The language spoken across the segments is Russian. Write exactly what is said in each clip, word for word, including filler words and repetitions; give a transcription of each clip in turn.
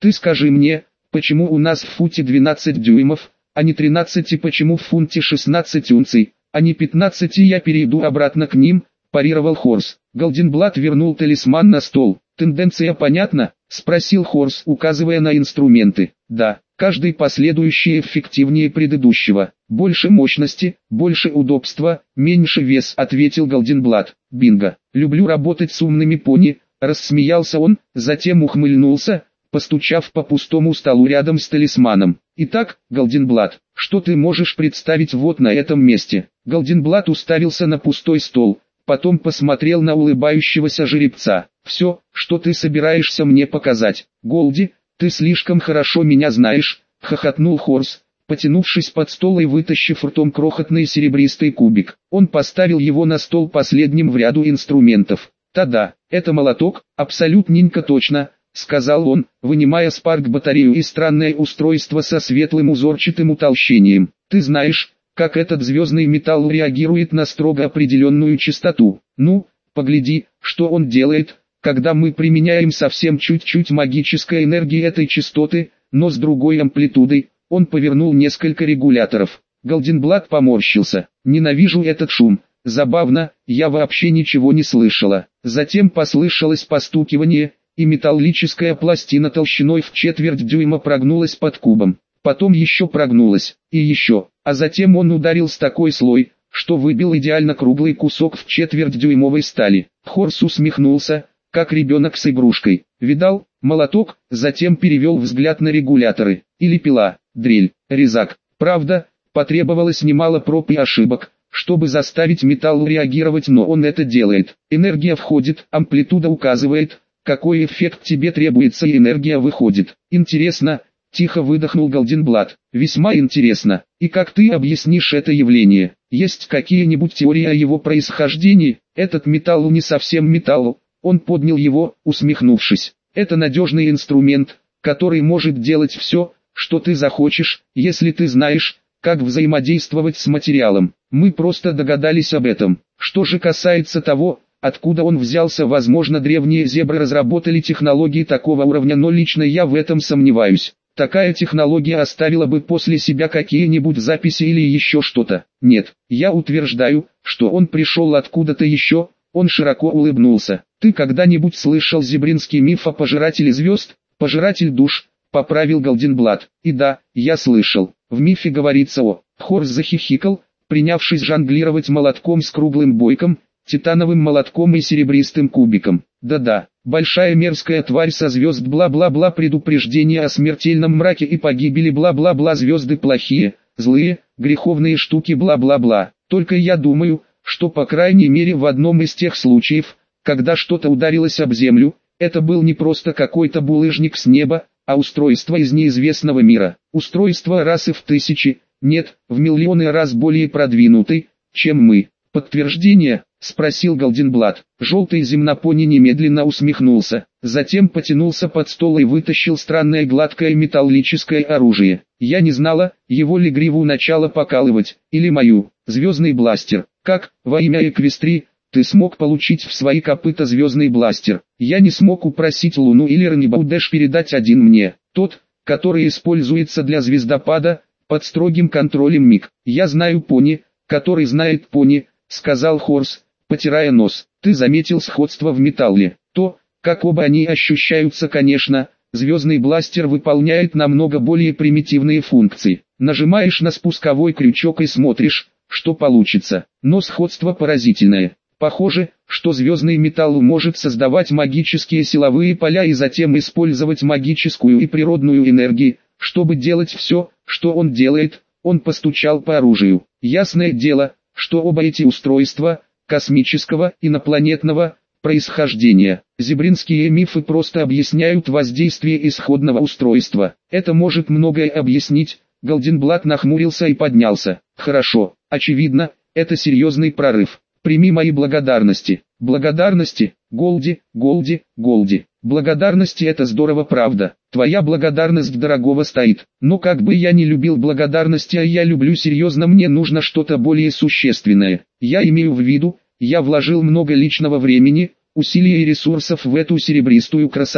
Ты скажи мне, почему у нас в футе двенадцать дюймов, а не тринадцать, и почему в фунте шестнадцать унций, а не пятнадцать, и я перейду обратно к ним, парировал Хорс. Голденблат вернул талисман на стол. «Тенденция понятна?» — спросил Хорс, указывая на инструменты. «Да, каждый последующий эффективнее предыдущего. Больше мощности, больше удобства, меньше вес», — ответил Голденблат. «Бинго! Люблю работать с умными пони», — рассмеялся он, затем ухмыльнулся, постучав по пустому столу рядом с талисманом. «Итак, Голденблат, что ты можешь представить вот на этом месте?» Голденблат уставился на пустой стол, потом посмотрел на улыбающегося жеребца. «Все, что ты собираешься мне показать, Голди, ты слишком хорошо меня знаешь», — хохотнул Хорс, потянувшись под стол и вытащив ртом крохотный серебристый кубик. Он поставил его на стол последним в ряду инструментов. «Та-да, это молоток, абсолютненько точно», — сказал он, вынимая спарк-батарею и странное устройство со светлым узорчатым утолщением. «Ты знаешь, как этот звездный металл реагирует на строго определенную частоту. Ну, погляди, что он делает, когда мы применяем совсем чуть-чуть магической энергии этой частоты, но с другой амплитудой». Он повернул несколько регуляторов. Голденблат поморщился. «Ненавижу этот шум. Забавно, я вообще ничего не слышала». Затем послышалось постукивание, и металлическая пластина толщиной в четверть дюйма прогнулась под кубом. Потом еще прогнулась, и еще, а затем он ударил с такой слой, что выбил идеально круглый кусок в четверть дюймовой стали. Хорс усмехнулся, как ребенок с игрушкой. «Видал, молоток?» Затем перевел взгляд на регуляторы. «Или пила, дрель, резак». Правда, потребовалось немало проб и ошибок, чтобы заставить металл реагировать, но он это делает. Энергия входит, амплитуда указывает, какой эффект тебе требуется, и энергия выходит. Интересно. Тихо выдохнул Голденблат. «Весьма интересно. И как ты объяснишь это явление? Есть какие-нибудь теории о его происхождении? Этот металл не совсем металл». Он поднял его, усмехнувшись. «Это надежный инструмент, который может делать все, что ты захочешь, если ты знаешь, как взаимодействовать с материалом. Мы просто догадались об этом. Что же касается того, откуда он взялся, возможно, древние зебры разработали технологии такого уровня, но лично я в этом сомневаюсь. Такая технология оставила бы после себя какие-нибудь записи или еще что-то. Нет, я утверждаю, что он пришел откуда-то еще». Он широко улыбнулся. «Ты когда-нибудь слышал зебринский миф о пожирателе звезд? Пожиратель душ?» — поправил Голденблат. «И да, я слышал. В мифе говорится о...» Хорс захихикал, принявшись жонглировать молотком с круглым бойком, титановым молотком и серебристым кубиком. «Да-да, большая мерзкая тварь со звезд, бла-бла-бла, предупреждение о смертельном мраке и погибели, бла-бла-бла, звезды плохие, злые, греховные штуки, бла-бла-бла. Только я думаю, что по крайней мере в одном из тех случаев, когда что-то ударилось об землю, это был не просто какой-то булыжник с неба, а устройство из неизвестного мира. Устройство раз и в тысячи, нет, в миллионы раз более продвинутый, чем мы». «Подтверждение?» — спросил Голденблат. Желтый земнопони немедленно усмехнулся, затем потянулся под стол и вытащил странное гладкое металлическое оружие. «Я не знала, его ли гриву начало покалывать, или мою. Звездный бластер. Как, во имя Эквестрии, ты смог получить в свои копыта звездный бластер? Я не смог упросить Луну или Ранибаудеш передать один мне, тот, который используется для звездопада, под строгим контролем МИГ. Я знаю пони, который знает пони», — сказал Хорс, потирая нос. «Ты заметил сходство в металле? То, как оба они ощущаются, конечно. Звездный бластер выполняет намного более примитивные функции. Нажимаешь на спусковой крючок и смотришь, что получится. Но сходство поразительное. Похоже, что звездный металл может создавать магические силовые поля и затем использовать магическую и природную энергию, чтобы делать все, что он делает». Он постучал по оружию. «Ясное дело, что оба эти устройства, космического, инопланетного происхождения. Зебринские мифы просто объясняют воздействие исходного устройства. Это может многое объяснить». Голденблат нахмурился и поднялся. «Хорошо, очевидно, это серьезный прорыв. Прими мои благодарности». «Благодарности? Голди, Голди, Голди. Благодарности — это здорово, правда. Твоя благодарность дорогого стоит. Но как бы я не любил благодарности, а я люблю серьезно, мне нужно что-то более существенное. Я имею в виду, я вложил много личного времени, усилий и ресурсов в эту серебристую красоту.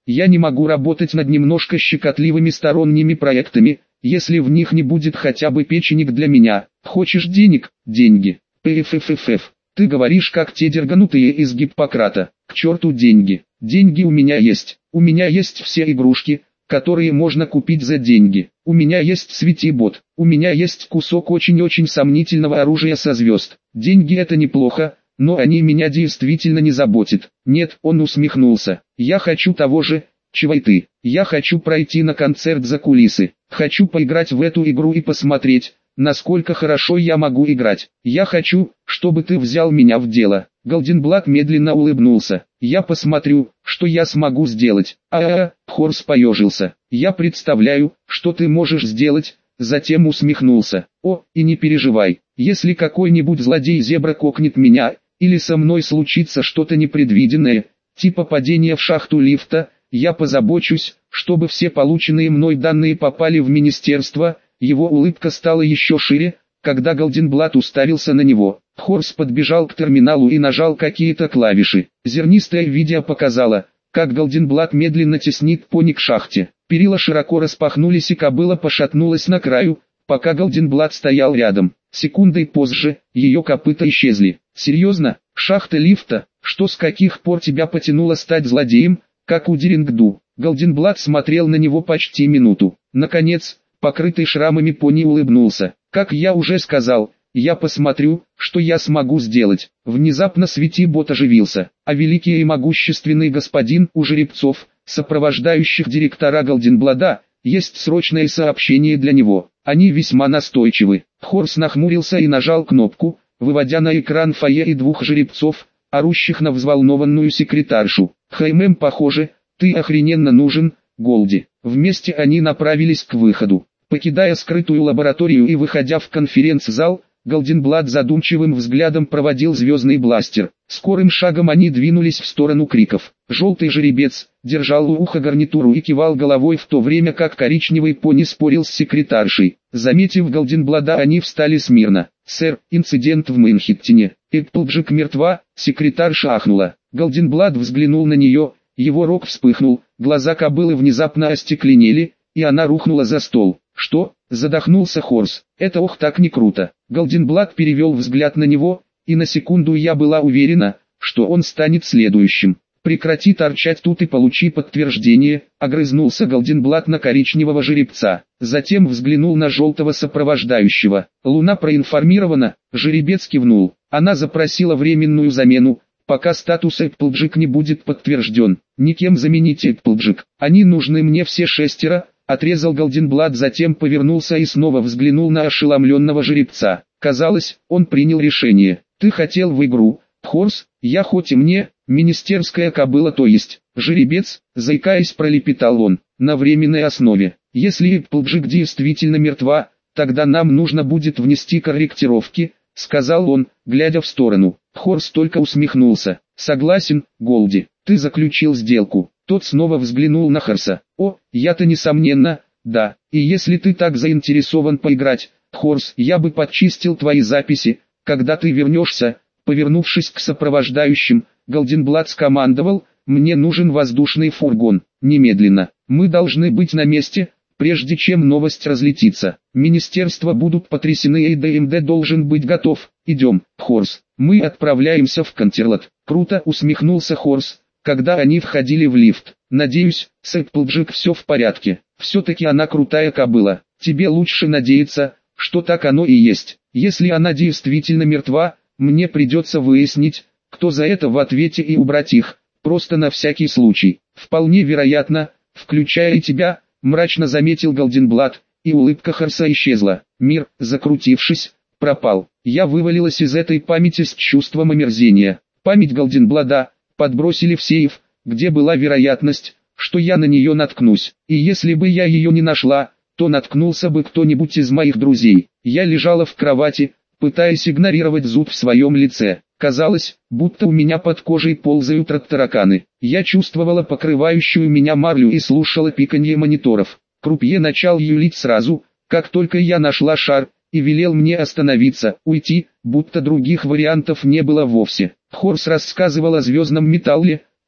Я не могу работать над немножко щекотливыми сторонними проектами, если в них не будет хотя бы печенек для меня. Хочешь денег? Деньги. Пфффф. Ты говоришь как те дерганутые из Гиппократа. К черту деньги. Деньги у меня есть. У меня есть все игрушки, которые можно купить за деньги. У меня есть светибот. У меня есть кусок очень-очень сомнительного оружия со звезд. Деньги это неплохо, но они меня действительно не заботят. Нет, он усмехнулся. Я хочу того же, чего и ты. Я хочу пройти на концерт за кулисы. Хочу поиграть в эту игру и посмотреть, насколько хорошо я могу играть. Я хочу, чтобы ты взял меня в дело. Голденблат медленно улыбнулся. Я посмотрю, что я смогу сделать. А-а-а, Хорс поежился. Я представляю, что ты можешь сделать. Затем усмехнулся. О, и не переживай, если какой-нибудь злодей-зебра кокнет меня, или со мной случится что-то непредвиденное, типа падения в шахту лифта, я позабочусь, чтобы все полученные мной данные попали в министерство. Его улыбка стала еще шире, когда Голденблат уставился на него. Хорс подбежал к терминалу и нажал какие-то клавиши. Зернистое видео показало, как Голденблат медленно теснит пони к шахте. Перила широко распахнулись и кобыла пошатнулась на краю, пока Голденблат стоял рядом. Секундой позже, ее копыта исчезли. «Серьезно? Шахта лифта? Что с каких пор тебя потянуло стать злодеем, как у Дирингду?» Голденблат смотрел на него почти минуту. Наконец, покрытый шрамами пони улыбнулся. «Как я уже сказал, я посмотрю, что я смогу сделать». Внезапно Светибот оживился, а великий и могущественный господин у жеребцов, сопровождающих директора Голденблада, есть срочное сообщение для него. Они весьма настойчивы. Хорс нахмурился и нажал кнопку, выводя на экран фойе и двух жеребцов, орущих на взволнованную секретаршу. «Хаймем, похоже, ты охрененно нужен, Голди». Вместе они направились к выходу. Покидая скрытую лабораторию и выходя в конференц-зал, Голденблат задумчивым взглядом проводил звездный бластер. Скорым шагом они двинулись в сторону криков. Желтый жеребец держал у уха гарнитуру и кивал головой, в то время как коричневый пони спорил с секретаршей. Заметив Голденблада, они встали смирно. «Сэр, инцидент в Мэнхэттене. Эпплджек мертва», секретарша ахнула. Голденблат взглянул на нее, его рог вспыхнул, глаза кобылы внезапно остекленели, и она рухнула за стол. «Что?» – задохнулся Хорс. «Это ох так не круто». Голденблат перевел взгляд на него, и на секунду я была уверена, что он станет следующим. «Прекрати торчать тут и получи подтверждение», – огрызнулся Голденблат на коричневого жеребца. Затем взглянул на желтого сопровождающего. «Луна проинформирована», – жеребец кивнул. «Она запросила временную замену, пока статус Эпплджек не будет подтвержден. Никем заменить Эпплджек. Они нужны мне все шестеро», — отрезал Голденблат, затем повернулся и снова взглянул на ошеломленного жеребца. Казалось, он принял решение. «Ты хотел в игру, Хорс, я хоть и мне, министерская кобыла, то есть, жеребец», заикаясь пролепетал он, на временной основе. «Если Эпплджек действительно мертва, тогда нам нужно будет внести корректировки», — сказал он, глядя в сторону. Хорс только усмехнулся. «Согласен, Голди, ты заключил сделку». Тот снова взглянул на Хорса. «О, я-то несомненно, да, и если ты так заинтересован поиграть, Хорс, я бы подчистил твои записи, когда ты вернешься». Повернувшись к сопровождающим, Голденблат скомандовал: «Мне нужен воздушный фургон, немедленно, мы должны быть на месте, прежде чем новость разлетится. Министерства будут потрясены и ДМД должен быть готов. Идем, Хорс, мы отправляемся в Контерлот». «Круто», усмехнулся Хорс, когда они входили в лифт. «Надеюсь, с Эпплджек все в порядке. Все-таки она крутая кобыла. Тебе лучше надеяться, что так оно и есть. Если она действительно мертва, мне придется выяснить, кто за это в ответе, и убрать их, просто на всякий случай. Вполне вероятно, включая и тебя», мрачно заметил Голденблат, и улыбка Хорса исчезла. Мир, закрутившись, пропал. Я вывалилась из этой памяти с чувством омерзения. Память Голденблада подбросили в сейф, где была вероятность, что я на нее наткнусь. И если бы я ее не нашла, то наткнулся бы кто-нибудь из моих друзей. Я лежала в кровати, пытаясь игнорировать зуд в своем лице. Казалось, будто у меня под кожей ползают тараканы. Я чувствовала покрывающую меня марлю и слушала пиканье мониторов. Крупье начал юлить сразу, как только я нашла шар, и велел мне остановиться, уйти, будто других вариантов не было вовсе. Хорс рассказывал о звездном металле,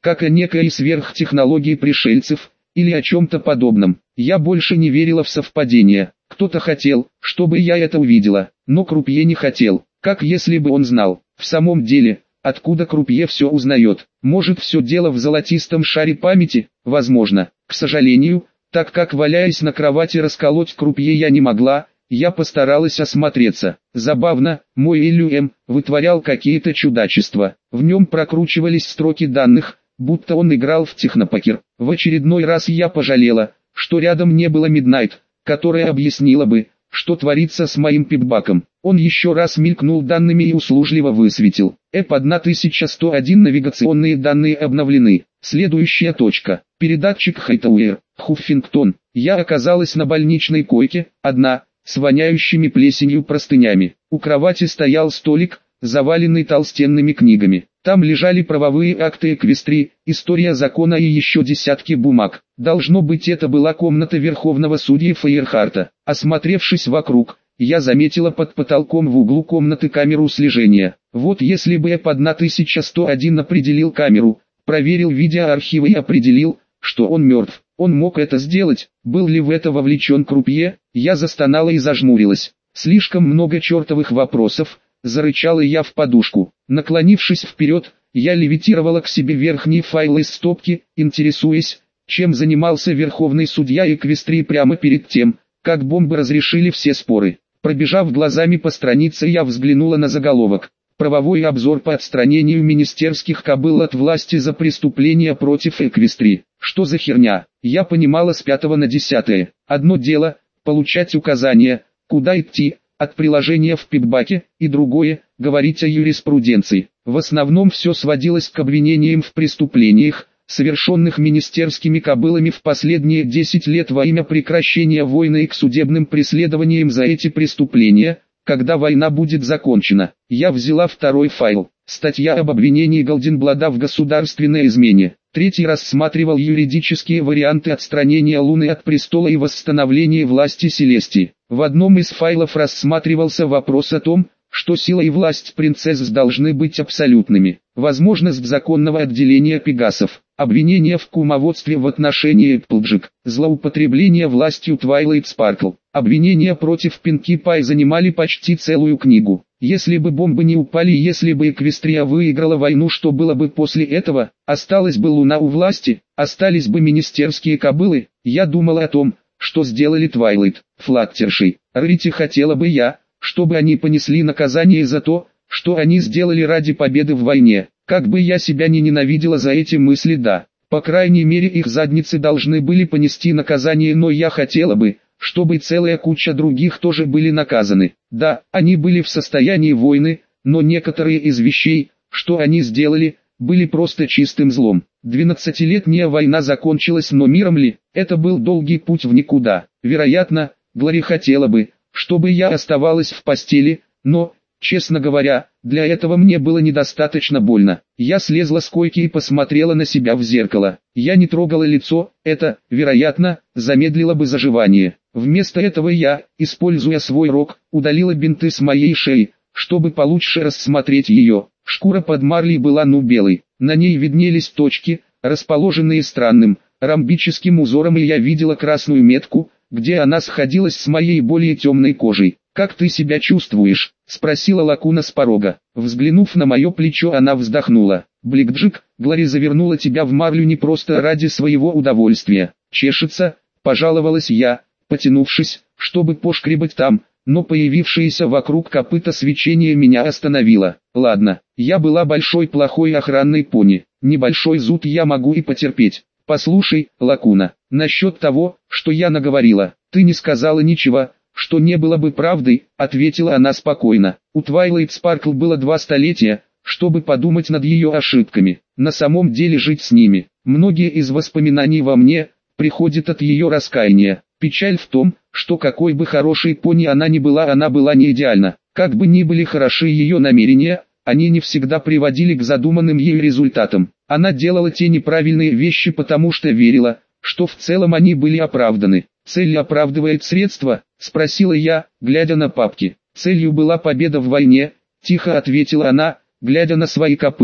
как о некой сверхтехнологии пришельцев, или о чем-то подобном. Я больше не верила в совпадения. Кто-то хотел, чтобы я это увидела, но крупье не хотел, как если бы он знал. В самом деле, откуда крупье все узнает? Может, все дело в золотистом шаре памяти? Возможно. К сожалению, так как валяясь на кровати расколоть крупье я не могла, я постаралась осмотреться. Забавно, мой Элюэм вытворял какие-то чудачества. В нем прокручивались строки данных, будто он играл в технопокер. В очередной раз я пожалела, что рядом не было Миднайт, которая объяснила бы, что творится с моим пипбаком. Он еще раз мелькнул данными и услужливо высветил. Эп тысяча сто один навигационные данные обновлены. Следующая точка. Передатчик Хайтауэр, Хуффингтон. Я оказалась на больничной койке, одна, с воняющими плесенью простынями. У кровати стоял столик, заваленный толстенными книгами. Там лежали правовые акты Эквестрии, история закона и еще десятки бумаг. Должно быть, это была комната верховного судьи Фейерхарта. Осмотревшись вокруг, я заметила под потолком в углу комнаты камеру слежения. Вот если бы Эп тысяча сто один определил камеру, проверил видеоархивы и определил, что он мертв, он мог это сделать. Был ли в это вовлечен крупье? Я застонала и зажмурилась. Слишком много чертовых вопросов. Зарычала я в подушку. Наклонившись вперед, я левитировала к себе верхние файлы из стопки, интересуясь, чем занимался верховный судья Эквестрии прямо перед тем, как бомбы разрешили все споры. Пробежав глазами по странице, я взглянула на заголовок. Правовой обзор по отстранению министерских кобыл от власти за преступления против Эквестрии. Что за херня? Я понимала с пятого на десятое. Одно дело – получать указания, куда идти, от приложения в пипбаке, и другое – говорить о юриспруденции. В основном все сводилось к обвинениям в преступлениях, совершенных министерскими кобылами в последние десять лет во имя прекращения войны и к судебным преследованиям за эти преступления, когда война будет закончена. Я взяла второй файл. Статья об обвинении Голденблада в государственной измене. Третий рассматривал юридические варианты отстранения Луны от престола и восстановления власти Селестии. В одном из файлов рассматривался вопрос о том, что сила и власть принцесс должны быть абсолютными. Возможность законного отделения пегасов. Обвинение в кумоводстве в отношении Эпплджек. Злоупотребление властью Твайлайт Спаркл. Обвинения против Пинки Пай занимали почти целую книгу. Если бы бомбы не упали, если бы Эквестрия выиграла войну, что было бы после этого? Осталась бы Луна у власти, остались бы министерские кобылы. Я думал о том, что сделали Твайлайт, Флаттершей. Рарити хотела бы я, чтобы они понесли наказание за то, что они сделали ради победы в войне. Как бы я себя не ненавидела за эти мысли, да. По крайней мере, их задницы должны были понести наказание, но я хотела бы, чтобы целая куча других тоже были наказаны. Да, они были в состоянии войны, но некоторые из вещей, что они сделали, были просто чистым злом. Двенадцатилетняя война закончилась, но миром ли? Это был долгий путь в никуда. Вероятно, Глори хотела бы, чтобы я оставалась в постели, но, честно говоря, для этого мне было недостаточно больно. Я слезла с койки и посмотрела на себя в зеркало. Я не трогала лицо, это, вероятно, замедлило бы заживание. Вместо этого я, используя свой рог, удалила бинты с моей шеи, чтобы получше рассмотреть ее. Шкура под марлей была ну белой, на ней виднелись точки, расположенные странным, ромбическим узором, и я видела красную метку, где она сходилась с моей более темной кожей. «Как ты себя чувствуешь?» – спросила Лакуна с порога. Взглянув на мое плечо, она вздохнула. «Бликджик, Глори завернула тебя в марлю не просто ради своего удовольствия. Чешется», – пожаловалась я, потянувшись, чтобы пошкребать там, но появившееся вокруг копыта свечение меня остановило. «Ладно, я была большой плохой охранной пони. Небольшой зуд я могу и потерпеть. Послушай, Лакуна, насчет того, что я наговорила, ты не сказала ничего, что не было бы правдой», — ответила она спокойно. «У Твайлайт Спаркл было два столетия, чтобы подумать над ее ошибками, на самом деле жить с ними. Многие из воспоминаний во мне приходят от ее раскаяния. Печаль в том, что какой бы хорошей пони она ни была, она была не идеальна. Как бы ни были хороши ее намерения, они не всегда приводили к задуманным ею результатам. Она делала те неправильные вещи, потому что верила, что в целом они были оправданы. «Цель оправдывает средства?» – спросила я, глядя на папки. «Целью была победа в войне», – тихо ответила она, глядя на свои копыта.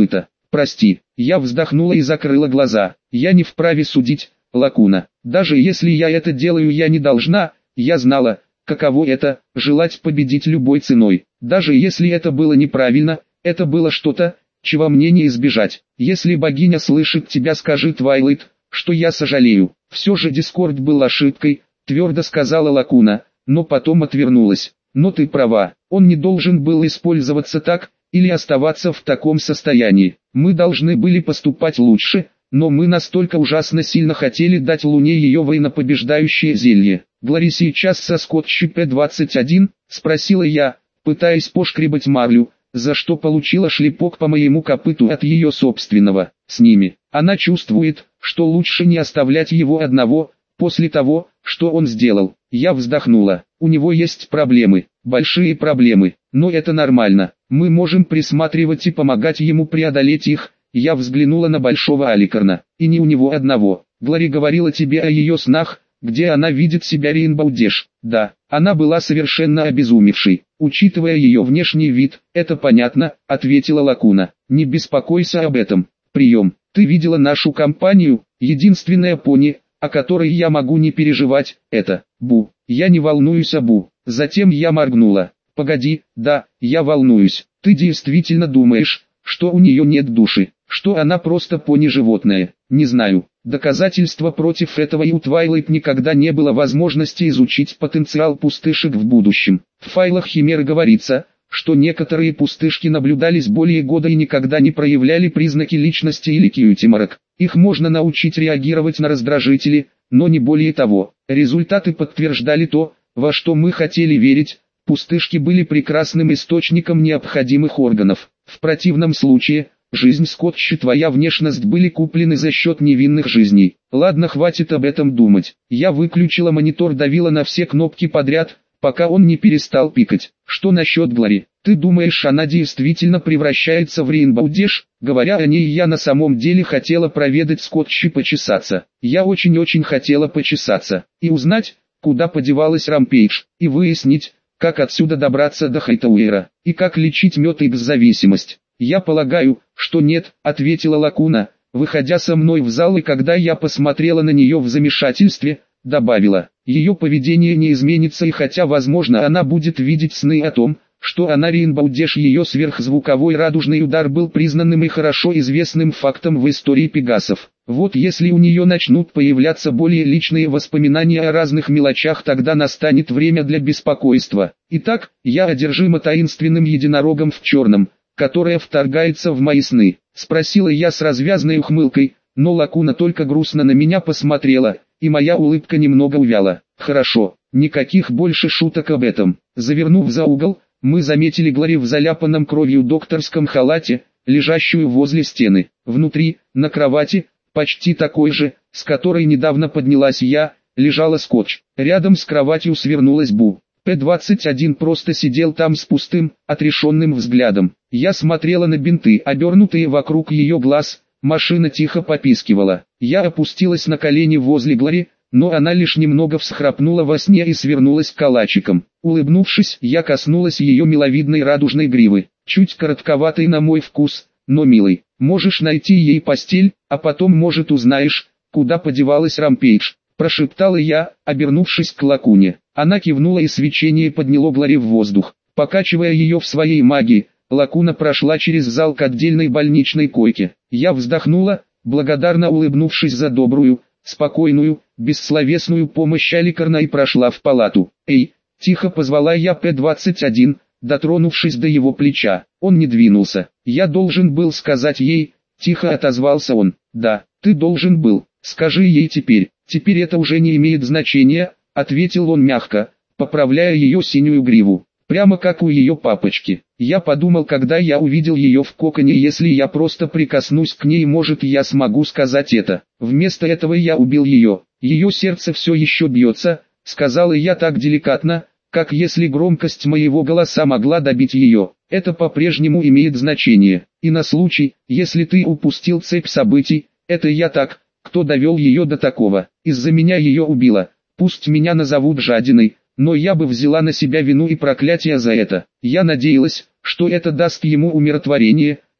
прости. Я вздохнула и закрыла глаза. Я не вправе судить, Лакуна. Даже если я это делаю, я не должна. Я знала, каково это, желать победить любой ценой. Даже если это было неправильно, это было что-то, чего мне не избежать. Если богиня слышит тебя, скажи Твайлайт, что я сожалею. Все же Дискорд был ошибкой, твердо сказала Лакуна, но потом отвернулась. Но ты права, он не должен был использоваться так, или оставаться в таком состоянии. Мы должны были поступать лучше, но мы настолько ужасно сильно хотели дать Луне ее военнопобеждающее зелье. Глори сейчас со Скотчи П двадцать один, спросила я, пытаясь пошкребать марлю, за что получила шлепок по моему копыту от ее собственного. С ними. Она чувствует, что лучше не оставлять его одного, после того, что он сделал. Я вздохнула. У него есть проблемы, большие проблемы, но это нормально. Мы можем присматривать и помогать ему преодолеть их. Я взглянула на Большого Аликарна. И не у него одного. Глори говорила тебе о ее снах, где она видит себя Рейнбоу Дэш. Да, она была совершенно обезумевшей. Учитывая ее внешний вид, это понятно, ответила Лакуна. Не беспокойся об этом. Прием. Ты видела нашу компанию? Единственная пони, о которой я могу не переживать, это Бу. Я не волнуюсь о Бу. Затем я моргнула. Погоди, да, я волнуюсь. Ты действительно думаешь, что у нее нет души, что она просто пони-животное? Не знаю. Доказательства против этого, и у Твайлайт никогда не было возможности изучить потенциал пустышек в будущем. В файлах Химеры говорится, что некоторые пустышки наблюдались более года и никогда не проявляли признаки личности или кьюти-марок. Их можно научить реагировать на раздражители, но не более того. Результаты подтверждали то, во что мы хотели верить. Пустышки были прекрасным источником необходимых органов. В противном случае, жизнь Скотча, твоя внешность были куплены за счет невинных жизней. Ладно, хватит об этом думать. Я выключила монитор, давила на все кнопки подряд, пока он не перестал пикать. Что насчет Глори? Ты думаешь, она действительно превращается в Рейнбоу Дэш? Говоря о ней, я на самом деле хотела проведать Скотча и почесаться. Я очень-очень хотела почесаться. И узнать, куда подевалась Рампейдж. И выяснить, как отсюда добраться до Хайтауэра. И как лечить мед Икс-зависимость. Я полагаю, что нет, ответила Лакуна, выходя со мной в зал, и когда я посмотрела на нее в замешательстве, добавила, ее поведение не изменится, и хотя возможно она будет видеть сны о том, что она Рейнбоу Дэш, ее сверхзвуковой радужный удар был признанным и хорошо известным фактом в истории пегасов. Вот если у нее начнут появляться более личные воспоминания о разных мелочах, тогда настанет время для беспокойства. Итак, я одержима таинственным единорогом в черном, которая вторгается в мои сны, спросила я с развязной ухмылкой, но Лакуна только грустно на меня посмотрела, и моя улыбка немного увяла. Хорошо, никаких больше шуток об этом. Завернув за угол, мы заметили Глори в заляпанном кровью докторском халате, лежащую возле стены. Внутри, на кровати, почти такой же, с которой недавно поднялась я, лежала Скотч. Рядом с кроватью свернулась Бу. П двадцать один просто сидел там с пустым, отрешенным взглядом. Я смотрела на бинты, обернутые вокруг ее глаз. Машина тихо попискивала. Я опустилась на колени возле Глори, но она лишь немного всхрапнула во сне и свернулась калачиком. Улыбнувшись, я коснулась ее миловидной радужной гривы. Чуть коротковатой на мой вкус, но милой. Можешь найти ей постель, а потом, может, узнаешь, куда подевалась Рампейдж. Прошептала я, обернувшись к Лакуне. Она кивнула, и свечение подняло Глори в воздух. Покачивая ее в своей магии, Лакуна прошла через зал к отдельной больничной койке. Я вздохнула, благодарно улыбнувшись за добрую, спокойную, бессловесную помощь Аликарна, и прошла в палату. «Эй!» – тихо позвала я П двадцать один, дотронувшись до его плеча. Он не двинулся. «Я должен был сказать ей», – тихо отозвался он. «Да, ты должен был. Скажи ей теперь». «Теперь это уже не имеет значения», – ответил он мягко, поправляя ее синюю гриву. Прямо как у ее папочки. Я подумал, когда я увидел ее в коконе, если я просто прикоснусь к ней, может, я смогу сказать это. Вместо этого я убил ее. Ее сердце все еще бьется, сказала я так деликатно, как если громкость моего голоса могла добить ее. Это по-прежнему имеет значение. И на случай, если ты упустил цепь событий, это я так, кто довел ее до такого. Из-за меня ее убило. Пусть меня назовут жадиной, но я бы взяла на себя вину и проклятие за это. Я надеялась, что это даст ему умиротворение,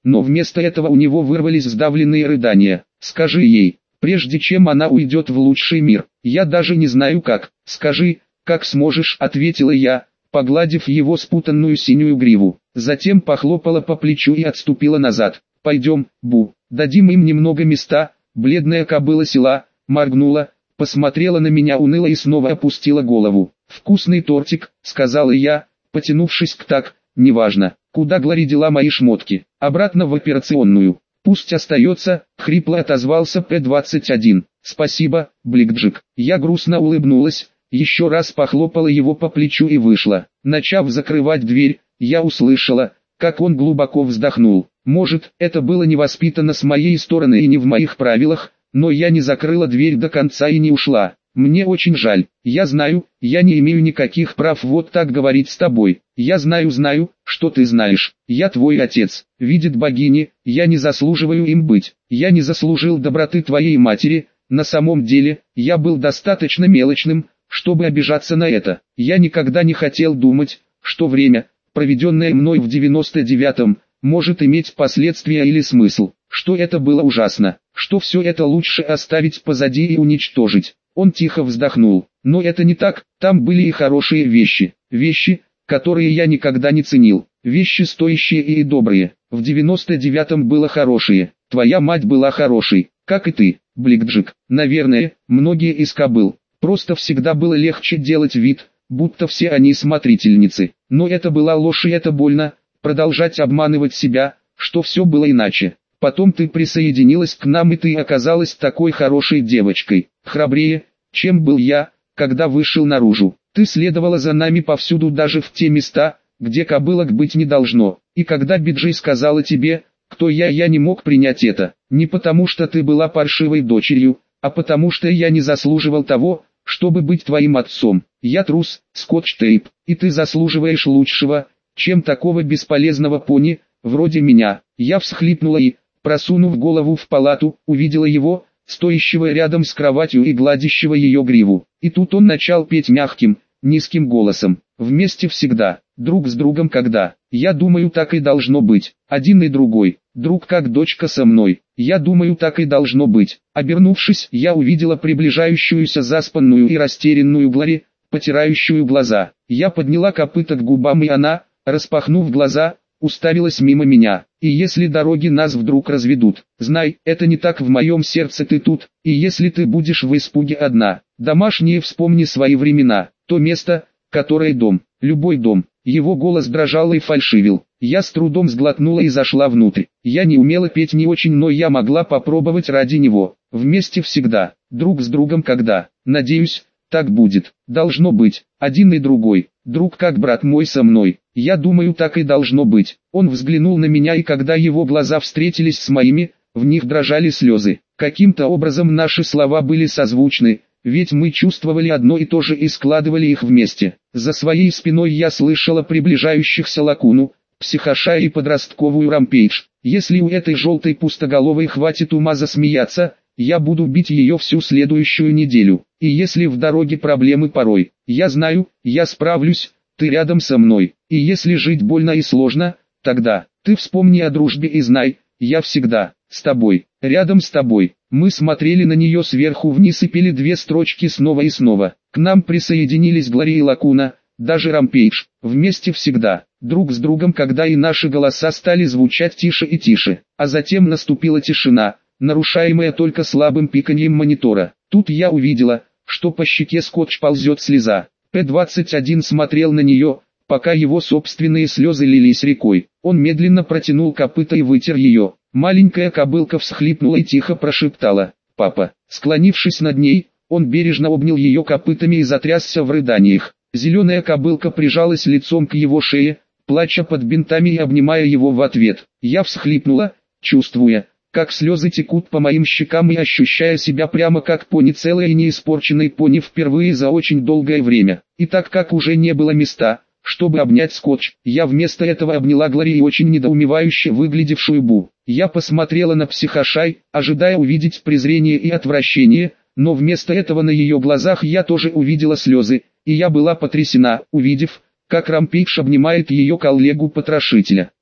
но вместо этого у него вырвались сдавленные рыдания. «Скажи ей, прежде чем она уйдет в лучший мир. Я даже не знаю как». «Скажи, как сможешь», — ответила я, погладив его спутанную синюю гриву. Затем похлопала по плечу и отступила назад. «Пойдем, Бу, дадим им немного места». Бледная кобыла села, моргнула, посмотрела на меня уныло и снова опустила голову. «Вкусный тортик», — сказала я, потянувшись к так, неважно, куда Глори дела мои шмотки. «Обратно в операционную». «Пусть остается», — хрипло отозвался П двадцать один. «Спасибо, Бликджик». Я грустно улыбнулась, еще раз похлопала его по плечу и вышла. Начав закрывать дверь, я услышала, как он глубоко вздохнул. Может, это было невоспитанно с моей стороны и не в моих правилах, но я не закрыла дверь до конца и не ушла. Мне очень жаль. Я знаю, я не имею никаких прав вот так говорить с тобой. Я знаю, знаю, что ты знаешь. Я твой отец. Видит богини, я не заслуживаю им быть. Я не заслужил доброты твоей матери. На самом деле, я был достаточно мелочным, чтобы обижаться на это. Я никогда не хотел думать, что время, проведенное мной в девяносто девятом, может иметь последствия или смысл. Что это было ужасно. Что все это лучше оставить позади и уничтожить. Он тихо вздохнул. Но это не так, там были и хорошие вещи. Вещи, которые я никогда не ценил. Вещи стоящие и добрые. В девяносто девятом было хорошие. Твоя мать была хорошей, как и ты, Бликджик. Наверное, многие из кобыл. Просто всегда было легче делать вид, будто все они смотрительницы. Но это была ложь и это больно, продолжать обманывать себя, что все было иначе. Потом ты присоединилась к нам и ты оказалась такой хорошей девочкой, храбрее, чем был я, когда вышел наружу. Ты следовала за нами повсюду, даже в те места, где кобылок быть не должно. И когда Биджей сказала тебе, кто я, я не мог принять это. Не потому что ты была паршивой дочерью, а потому что я не заслуживал того, чтобы быть твоим отцом. Я трус, скотч-тейп, и ты заслуживаешь лучшего, чем такого бесполезного пони, вроде меня. Я всхлипнула и, просунув голову в палату, увидела его, стоящего рядом с кроватью и гладящего ее гриву. И тут он начал петь мягким, низким голосом. Вместе всегда, друг с другом когда. Я думаю, так и должно быть. Один и другой, друг как дочка со мной. Я думаю, так и должно быть. Обернувшись, я увидела приближающуюся заспанную и растерянную Глори, потирающую глаза. Я подняла копыто к губам, и она, распахнув глаза, уставилась мимо меня. И если дороги нас вдруг разведут, знай, это не так, в моем сердце ты тут. И если ты будешь в испуге одна, домашние, вспомни свои времена, то место, которое дом, любой дом. Его голос дрожал и фальшивил. Я с трудом сглотнула и зашла внутрь. Я не умела петь не очень, но я могла попробовать ради него. Вместе всегда, друг с другом когда. Надеюсь, так будет. Должно быть, один и другой. Друг как брат мой со мной. Я думаю, так и должно быть. Он взглянул на меня, и когда его глаза встретились с моими, в них дрожали слезы. Каким-то образом наши слова были созвучны, ведь мы чувствовали одно и то же и складывали их вместе. За своей спиной я слышала приближающихся Лакуну, Психоша и подростковую Рампейдж. Если у этой желтой пустоголовой хватит ума засмеяться, я буду бить ее всю следующую неделю. И если в дороге проблемы порой, я знаю, я справлюсь, ты рядом со мной. И если жить больно и сложно, тогда, ты вспомни о дружбе и знай, я всегда, с тобой, рядом с тобой. Мы смотрели на нее сверху вниз и пели две строчки снова и снова. К нам присоединились Глори и Лакуна, даже Рампейдж. Вместе всегда, друг с другом когда, и наши голоса стали звучать тише и тише. А затем наступила тишина, нарушаемая только слабым пиканьем монитора. Тут я увидела, что по щеке Скотч ползет слеза. П двадцать один смотрел на нее, пока его собственные слезы лились рекой. Он медленно протянул копыто и вытер ее. Маленькая кобылка всхлипнула и тихо прошептала: «Папа». Склонившись над ней, он бережно обнял ее копытами и затрясся в рыданиях. Зеленая кобылка прижалась лицом к его шее, плача под бинтами и обнимая его в ответ. Я всхлипнула, чувствуя, как слезы текут по моим щекам, и ощущая себя прямо как пони, целой и неиспорченной пони впервые за очень долгое время. И так как уже не было места, чтобы обнять Скотч, я вместо этого обняла Глори и очень недоумевающе выглядевшую Бу. Я посмотрела на Психошай, ожидая увидеть презрение и отвращение, но вместо этого на ее глазах я тоже увидела слезы, и я была потрясена, увидев, как Рампейдж обнимает ее коллегу-потрошителя.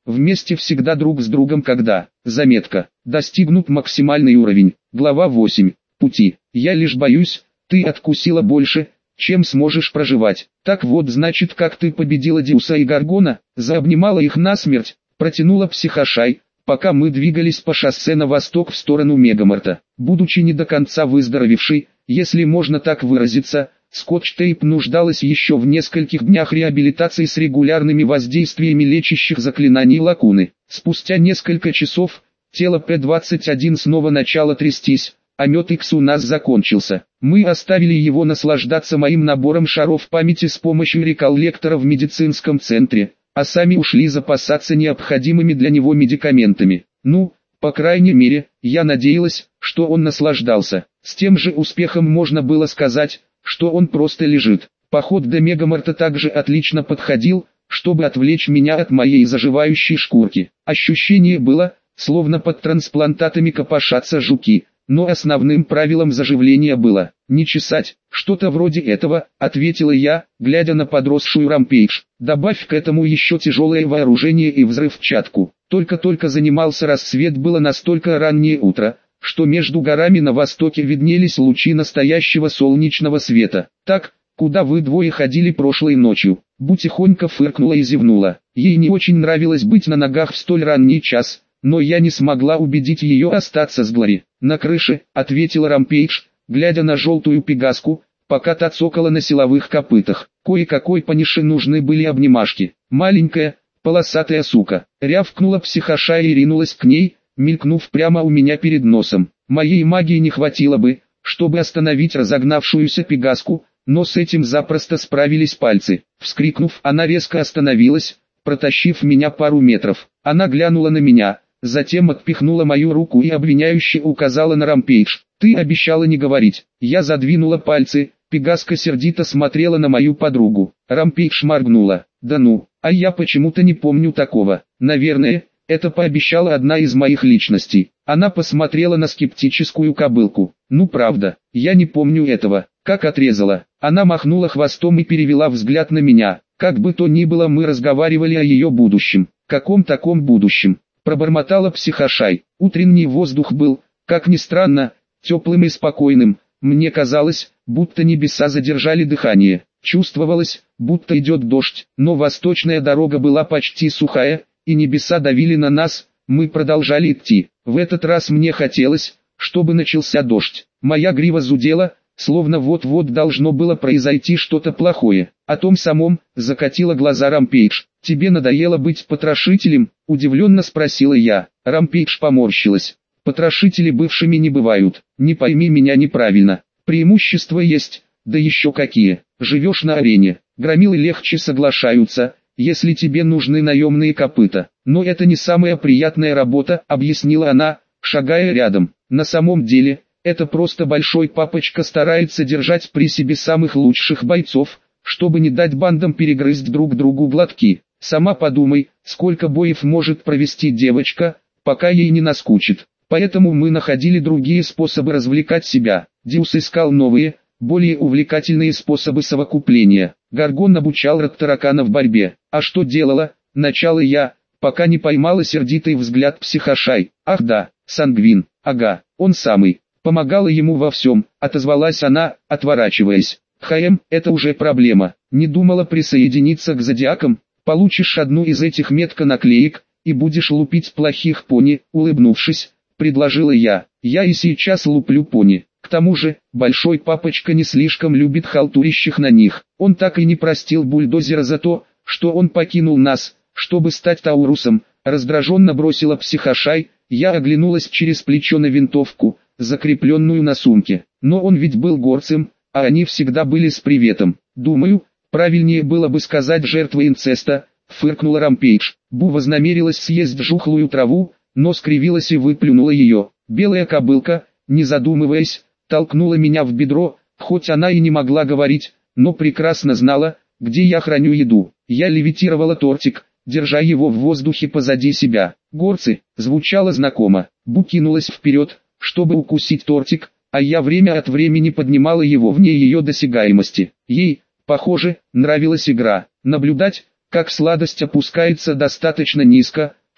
Вместе всегда друг с другом когда. Заметка. Достигнут максимальный уровень. Глава восемь. Пути. Я лишь боюсь, ты откусила больше, чем сможешь проживать. Так вот, значит, как ты победила Диуса и Гаргона, заобнимала их насмерть, протянула Психошай, пока мы двигались по шоссе на восток в сторону Мегамарта. Будучи не до конца выздоровевшей, если можно так выразиться, Скотч-Тейп нуждалась еще в нескольких днях реабилитации с регулярными воздействиями лечащих заклинаний Лакуны. Спустя несколько часов, тело П двадцать один снова начало трястись, а мед Икс у нас закончился. Мы оставили его наслаждаться моим набором шаров памяти с помощью реколлектора в медицинском центре, а сами ушли запасаться необходимыми для него медикаментами. Ну, по крайней мере, я надеялась, что он наслаждался. С тем же успехом можно было сказать, что он просто лежит. Поход до Мегамарта также отлично подходил, чтобы отвлечь меня от моей заживающей шкурки. Ощущение было, словно под трансплантатами копошатся жуки, но основным правилом заживления было не чесать. Что-то вроде этого, ответила я, глядя на подросшую Рампейдж. Добавь к этому еще тяжелое вооружение и взрывчатку. Только-только занимался рассвет, было настолько раннее утро, что между горами на востоке виднелись лучи настоящего солнечного света. Так, куда вы двое ходили прошлой ночью? Бу тихонько фыркнула и зевнула. Ей не очень нравилось быть на ногах в столь ранний час, но я не смогла убедить ее остаться с Глори. На крыше, ответила Рампейдж, глядя на желтую пегаску, пока та цокала на силовых копытах. Кое-какой панише нужны были обнимашки. Маленькая, полосатая сука. Рявкнула Психошай и ринулась к ней, мелькнув прямо у меня перед носом. Моей магии не хватило бы, чтобы остановить разогнавшуюся пегаску, но с этим запросто справились пальцы. Вскрикнув, она резко остановилась, протащив меня пару метров. Она глянула на меня, затем отпихнула мою руку и обвиняюще указала на Рампейдж. «Ты обещала не говорить». Я задвинула пальцы, пегаска сердито смотрела на мою подругу. Рампейдж моргнула. «Да ну, а я почему-то не помню такого. Наверное, это пообещала одна из моих личностей». Она посмотрела на скептическую кобылку. «Ну правда, я не помню этого». Как отрезала. Она махнула хвостом и перевела взгляд на меня. Как бы то ни было, мы разговаривали о ее будущем. Каком таком будущем? Пробормотала Психошай. Утренний воздух был, как ни странно, теплым и спокойным. Мне казалось, будто небеса задержали дыхание. Чувствовалось, будто идет дождь, но восточная дорога была почти сухая, и небеса давили на нас. Мы продолжали идти. В этот раз мне хотелось, чтобы начался дождь. Моя грива зудела, словно вот-вот должно было произойти что-то плохое. О том самом, закатила глаза Рампейдж. «Тебе надоело быть потрошителем?» – удивленно спросила я. Рампейдж поморщилась. «Потрошители бывшими не бывают, не пойми меня неправильно. Преимущества есть, да еще какие. Живешь на арене, громилы легче соглашаются, если тебе нужны наемные копыта. Но это не самая приятная работа», – объяснила она, шагая рядом. «На самом деле, это просто большой папочка старается держать при себе самых лучших бойцов, чтобы не дать бандам перегрызть друг другу глотки. Сама подумай, сколько боев может провести девочка, пока ей не наскучит. Поэтому мы находили другие способы развлекать себя. Диус искал новые, более увлекательные способы совокупления. Гаргон обучал Рактаракана в борьбе. А что делала? Начала я, пока не поймала сердитый взгляд Психошай. Ах да, Сангвин, ага, он самый. Помогала ему во всем, отозвалась она, отворачиваясь. Хаем, это уже проблема. Не думала присоединиться к зодиакам? Получишь одну из этих метко-наклеек, и будешь лупить плохих пони, улыбнувшись, предложила я. Я и сейчас луплю пони. К тому же, большой папочка не слишком любит халтурящих на них. Он так и не простил бульдозера за то, что он покинул нас, чтобы стать Таурусом. Раздраженно бросила Психошай. Я оглянулась через плечо на винтовку, закрепленную на сумке. Но он ведь был горцем, а они всегда были с приветом. Думаю, правильнее было бы сказать жертва инцеста, фыркнула Рампейдж. Бу вознамерилась съесть жухлую траву, но скривилась и выплюнула ее. Белая кобылка, не задумываясь, толкнула меня в бедро, хоть она и не могла говорить, но прекрасно знала, где я храню еду. Я левитировала тортик, держа его в воздухе позади себя. «Горцы», звучало знакомо. Бу кинулась вперед, чтобы укусить тортик, а я время от времени поднимала его вне ее досягаемости. Ей, похоже, нравилась игра. Наблюдать, как сладость опускается достаточно низко,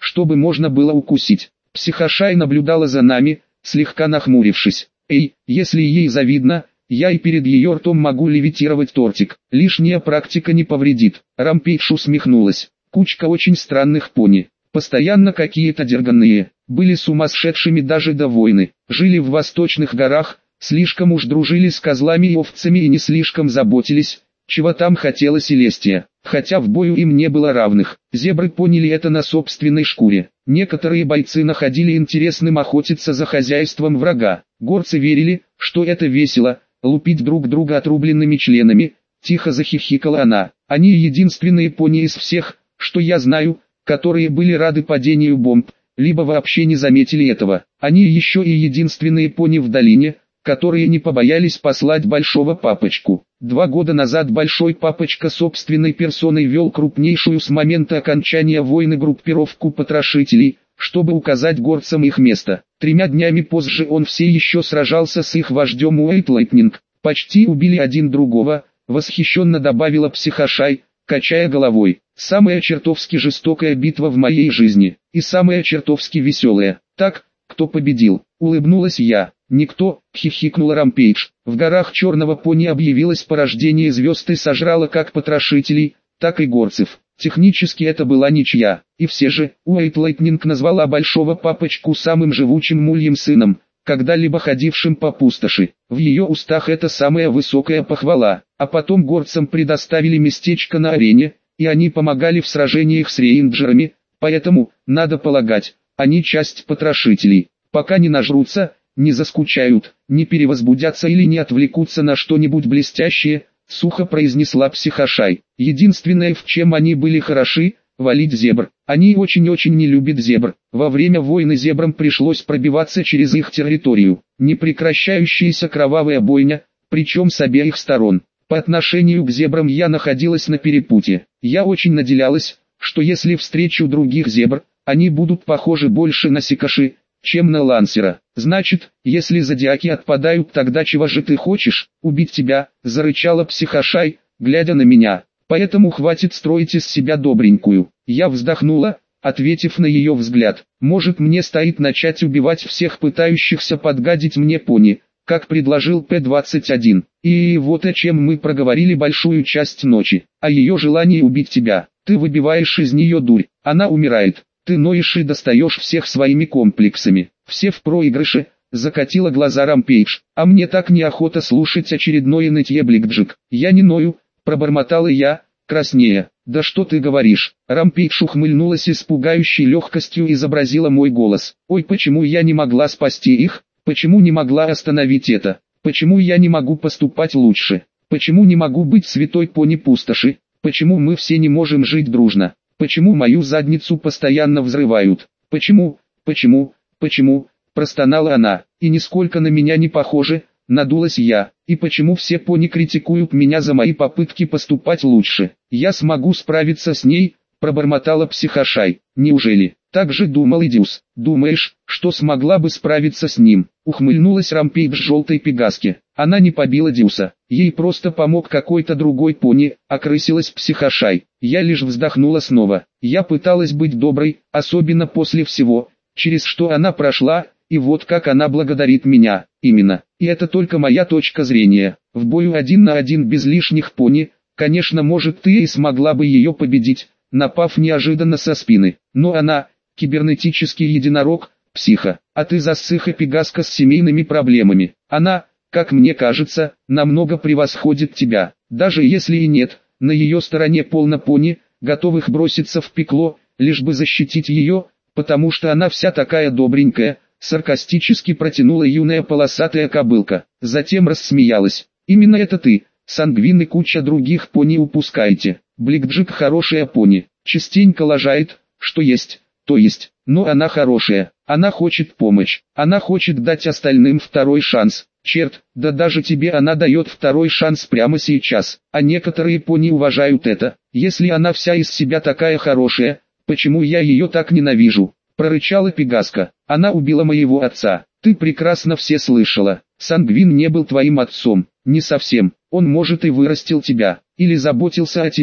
чтобы можно было укусить. Психошай наблюдала за нами, слегка нахмурившись. Эй, если ей завидно, я и перед ее ртом могу левитировать тортик. Лишняя практика не повредит. Рампейдж усмехнулась. Кучка очень странных пони. Постоянно какие-то дерганные. Были сумасшедшими даже до войны. Жили в восточных горах, слишком уж дружили с козлами и овцами и не слишком заботились, чего там хотела Селестия. Хотя в бою им не было равных. Зебры поняли это на собственной шкуре. Некоторые бойцы находили интересным охотиться за хозяйством врага. Горцы верили, что это весело, лупить друг друга отрубленными членами. Тихо захихикала она. Они единственные пони из всех, что я знаю, которые были рады падению бомб, либо вообще не заметили этого. Они еще и единственные пони в долине, которые не побоялись послать большого папочку. Два года назад большой папочка собственной персоной вел крупнейшую с момента окончания войны группировку потрошителей, чтобы указать горцам их место. Тремя днями позже он все еще сражался с их вождем Уэйтлайтнинг. Почти убили один другого, восхищенно добавила Психошай, качая головой. Самая чертовски жестокая битва в моей жизни, и самая чертовски веселая. Так, кто победил? Улыбнулась я. Никто, хихикнула Рампейдж. В горах Черного Пони объявилось порождение звезд и сожрало как потрошителей, так и горцев. Технически это была ничья. И все же, Уэйтлайтнинг назвала большого папочку самым живучим мульем сыном, когда-либо ходившим по пустоши. В ее устах это самая высокая похвала. А потом горцам предоставили местечко на арене, и они помогали в сражениях с рейнджерами, поэтому, надо полагать, они часть потрошителей. Пока не нажрутся, не заскучают, не перевозбудятся или не отвлекутся на что-нибудь блестящее, сухо произнесла Психошай. Единственное, в чем они были хороши, валить зебр. Они очень-очень не любят зебр. Во время войны зебрам пришлось пробиваться через их территорию. Непрекращающаяся кровавая бойня, причем с обеих сторон. По отношению к зебрам я находилась на перепутье. Я очень надеялась, что если встречу других зебр, они будут похожи больше на сикоши, чем на лансера. Значит, если зодиаки отпадают, тогда чего же ты хочешь? Убить тебя, зарычала Психошай, глядя на меня. Поэтому хватит строить из себя добренькую. Я вздохнула, ответив на ее взгляд. Может, мне стоит начать убивать всех пытающихся подгадить мне пони, как предложил П двадцать один. И вот о чем мы проговорили большую часть ночи. О ее желании убить тебя. Ты выбиваешь из нее дурь. Она умирает. Ты ноешь и достаешь всех своими комплексами. Все в проигрыше, закатила глаза Рампейдж. А мне так неохота слушать очередное нытье Бликджик. Я не ною, пробормотала я, краснея. Да что ты говоришь? Рампейдж ухмыльнулась и с пугающей легкостью изобразила мой голос. Ой, почему я не могла спасти их? Почему не могла остановить это? Почему я не могу поступать лучше? Почему не могу быть святой пони пустоши? Почему мы все не можем жить дружно? Почему мою задницу постоянно взрывают? Почему, почему, почему, простонала она, и нисколько на меня не похоже, надулась я. И почему все пони критикуют меня за мои попытки поступать лучше? Я смогу справиться с ней, пробормотала Психошай. Неужели? Так же думал Идиус. Думаешь, что смогла бы справиться с ним? Ухмыльнулась Рампейдж желтой пегаске. Она не побила Диуса. Ей просто помог какой-то другой пони, окрысилась Психошай. Я лишь вздохнула снова. Я пыталась быть доброй, особенно после всего, через что она прошла, и вот как она благодарит меня. Именно. И это только моя точка зрения. В бою один на один без лишних пони, конечно, может, ты и смогла бы ее победить, напав неожиданно со спины. Но она, кибернетический единорог, психа. А ты засыха пегаска с семейными проблемами. Она, как мне кажется, намного превосходит тебя. Даже если и нет, на ее стороне полно пони, готовых броситься в пекло, лишь бы защитить ее, потому что она вся такая добренькая, саркастически протянула юная полосатая кобылка. Затем рассмеялась. Именно это ты, Сангвин и куча других пони упускаете. Бликджик хорошая пони, частенько лажает, что есть, то есть, но она хорошая, она хочет помочь, она хочет дать остальным второй шанс. Черт, да даже тебе она дает второй шанс прямо сейчас, а некоторые пони уважают это. Если она вся из себя такая хорошая, почему я ее так ненавижу? Прорычала Пегаска. Она убила моего отца. Ты прекрасно все слышала. Сангвин не был твоим отцом. Не совсем. Он, может, и вырастил тебя, или заботился о тебе,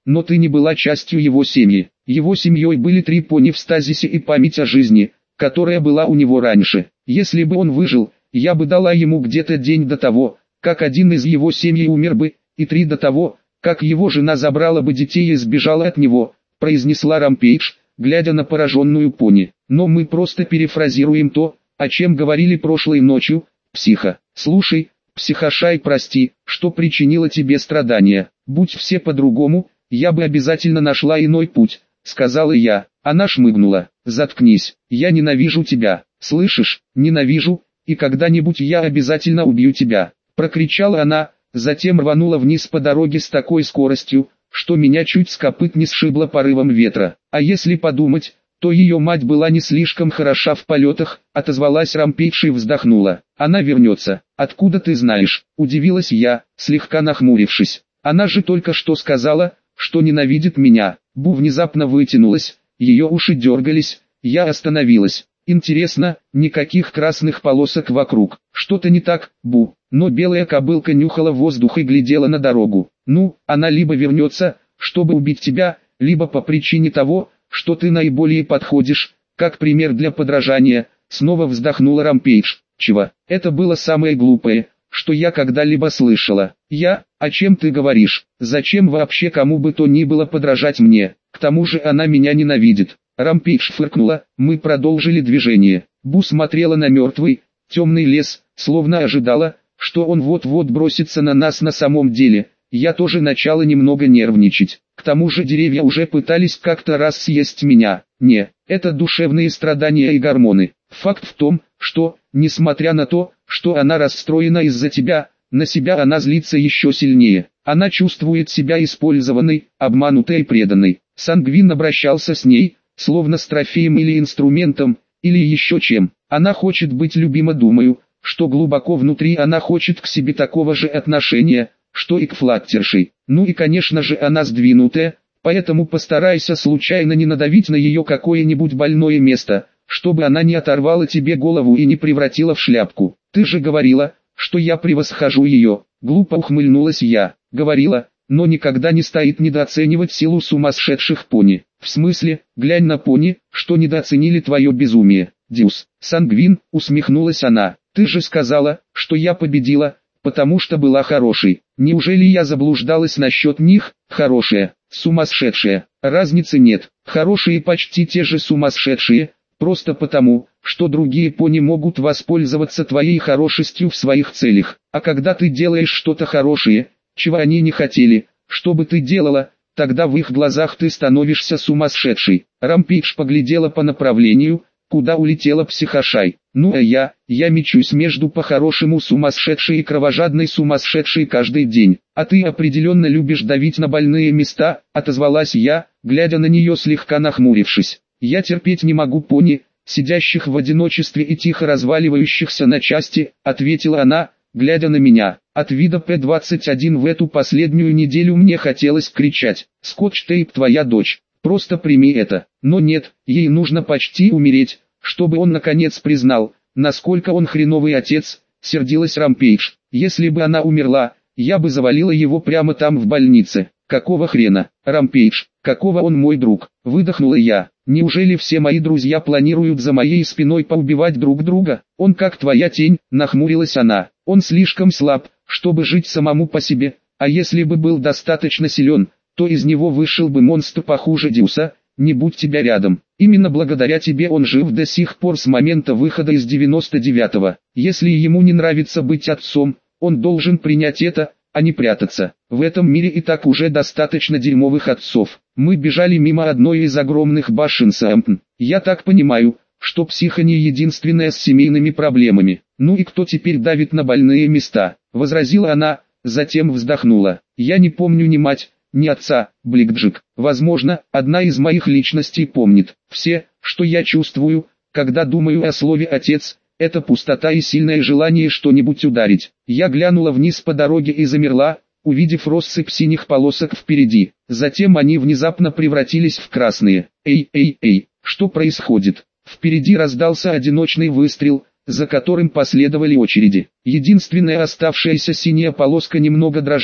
но ты не была частью его семьи. Его семьей были три пони в стазисе и память о жизни, которая была у него раньше. Если бы он выжил, я бы дала ему где-то день до того, как один из его семьи умер бы, и три до того, как его жена забрала бы детей и сбежала от него, произнесла Рампейдж, глядя на пораженную пони. Но мы просто перефразируем то, о чем говорили прошлой ночью, психа. Слушай, психошай, прости, что причинила тебе страдания. Будь все по-другому, я бы обязательно нашла иной путь, сказала я. Она шмыгнула. Заткнись, я ненавижу тебя, слышишь, ненавижу, и когда-нибудь я обязательно убью тебя. Прокричала она, затем рванула вниз по дороге с такой скоростью, что меня чуть с копыт не сшибло порывом ветра. А если подумать, то ее мать была не слишком хороша в полетах, отозвалась Рампейдж и вздохнула. Она вернется. Откуда ты знаешь? Удивилась я, слегка нахмурившись. Она же только что сказала, что ненавидит меня. Бу внезапно вытянулась, ее уши дергались, я остановилась. Интересно, никаких красных полосок вокруг. Что-то не так, Бу. Но белая кобылка нюхала воздух и глядела на дорогу. Ну, она либо вернется, чтобы убить тебя, либо по причине того, что ты наиболее подходишь, как пример для подражания. Снова вздохнула Рампейдж. Чего? Это было самое глупое, что я когда-либо слышала. Я, о чем ты говоришь? Зачем вообще кому бы то ни было подражать мне? К тому же она меня ненавидит. Рампейдж фыркнула, мы продолжили движение. Бу смотрела на мертвый, темный лес, словно ожидала, что он вот-вот бросится на нас на самом деле. Я тоже начала немного нервничать. К тому же деревья уже пытались как-то раз съесть меня. Не, это душевные страдания и гормоны. Факт в том, что, несмотря на то, что она расстроена из-за тебя, на себя она злится еще сильнее. Она чувствует себя использованной, обманутой и преданной. Сангвин обращался с ней, словно с трофеем или инструментом, или еще чем. Она хочет быть любима, думаю, что глубоко внутри она хочет к себе такого же отношения, что и к флаттершей. Ну и конечно же она сдвинутая, поэтому постарайся случайно не надавить на ее какое-нибудь больное место, чтобы она не оторвала тебе голову и не превратила в шляпку. Ты же говорила, что я превосхожу ее. Глупо ухмыльнулась я. Говорила, но никогда не стоит недооценивать силу сумасшедших пони. В смысле, глянь на пони, что недооценили твое безумие. Дюс, Сангвин, усмехнулась она. Ты же сказала, что я победила, потому что была хорошей. Неужели я заблуждалась насчет них? Хорошая, сумасшедшая. Разницы нет. Хорошие почти те же сумасшедшие, просто потому, что другие пони могут воспользоваться твоей хорошестью в своих целях. А когда ты делаешь что-то хорошее, чего они не хотели, чтобы ты делала, тогда в их глазах ты становишься сумасшедшей. Рампейдж поглядела по направлению, куда улетела психошай. Ну а я, я мечусь между по-хорошему сумасшедшей и кровожадной сумасшедшей каждый день. А ты определенно любишь давить на больные места, отозвалась я, глядя на нее слегка нахмурившись. Я терпеть не могу пони, сидящих в одиночестве и тихо разваливающихся на части, ответила она, глядя на меня. От вида П двадцать один в эту последнюю неделю мне хотелось кричать: «Скотч-тейп, твоя дочь, просто прими это». Но нет, ей нужно почти умереть, чтобы он наконец признал, насколько он хреновый отец, сердилась Рампейдж. Если бы она умерла, я бы завалила его прямо там в больнице. Какого хрена, Рампейдж, какого он мой друг, выдохнула я. Неужели все мои друзья планируют за моей спиной поубивать друг друга? Он как твоя тень, нахмурилась она. Он слишком слаб, чтобы жить самому по себе, а если бы был достаточно силен, то из него вышел бы монстр похуже Дюса. Не будь тебя рядом. Именно благодаря тебе он жив до сих пор с момента выхода из девяносто девятого. Если ему не нравится быть отцом, он должен принять это, а не прятаться. В этом мире и так уже достаточно дерьмовых отцов. Мы бежали мимо одной из огромных башен Сэмптон. Я так понимаю, что психа не единственная с семейными проблемами. Ну и кто теперь давит на больные места? Возразила она, затем вздохнула. Я не помню ни мать, ни отца, Бликджик. Возможно, одна из моих личностей помнит. Все, что я чувствую, когда думаю о слове «отец», это пустота и сильное желание что-нибудь ударить. Я глянула вниз по дороге и замерла, увидев россыпь синих полосок впереди. Затем они внезапно превратились в красные. Эй, эй, эй, что происходит? Впереди раздался одиночный выстрел, за которым последовали очереди. Единственная оставшаяся синяя полоска немного дрожала,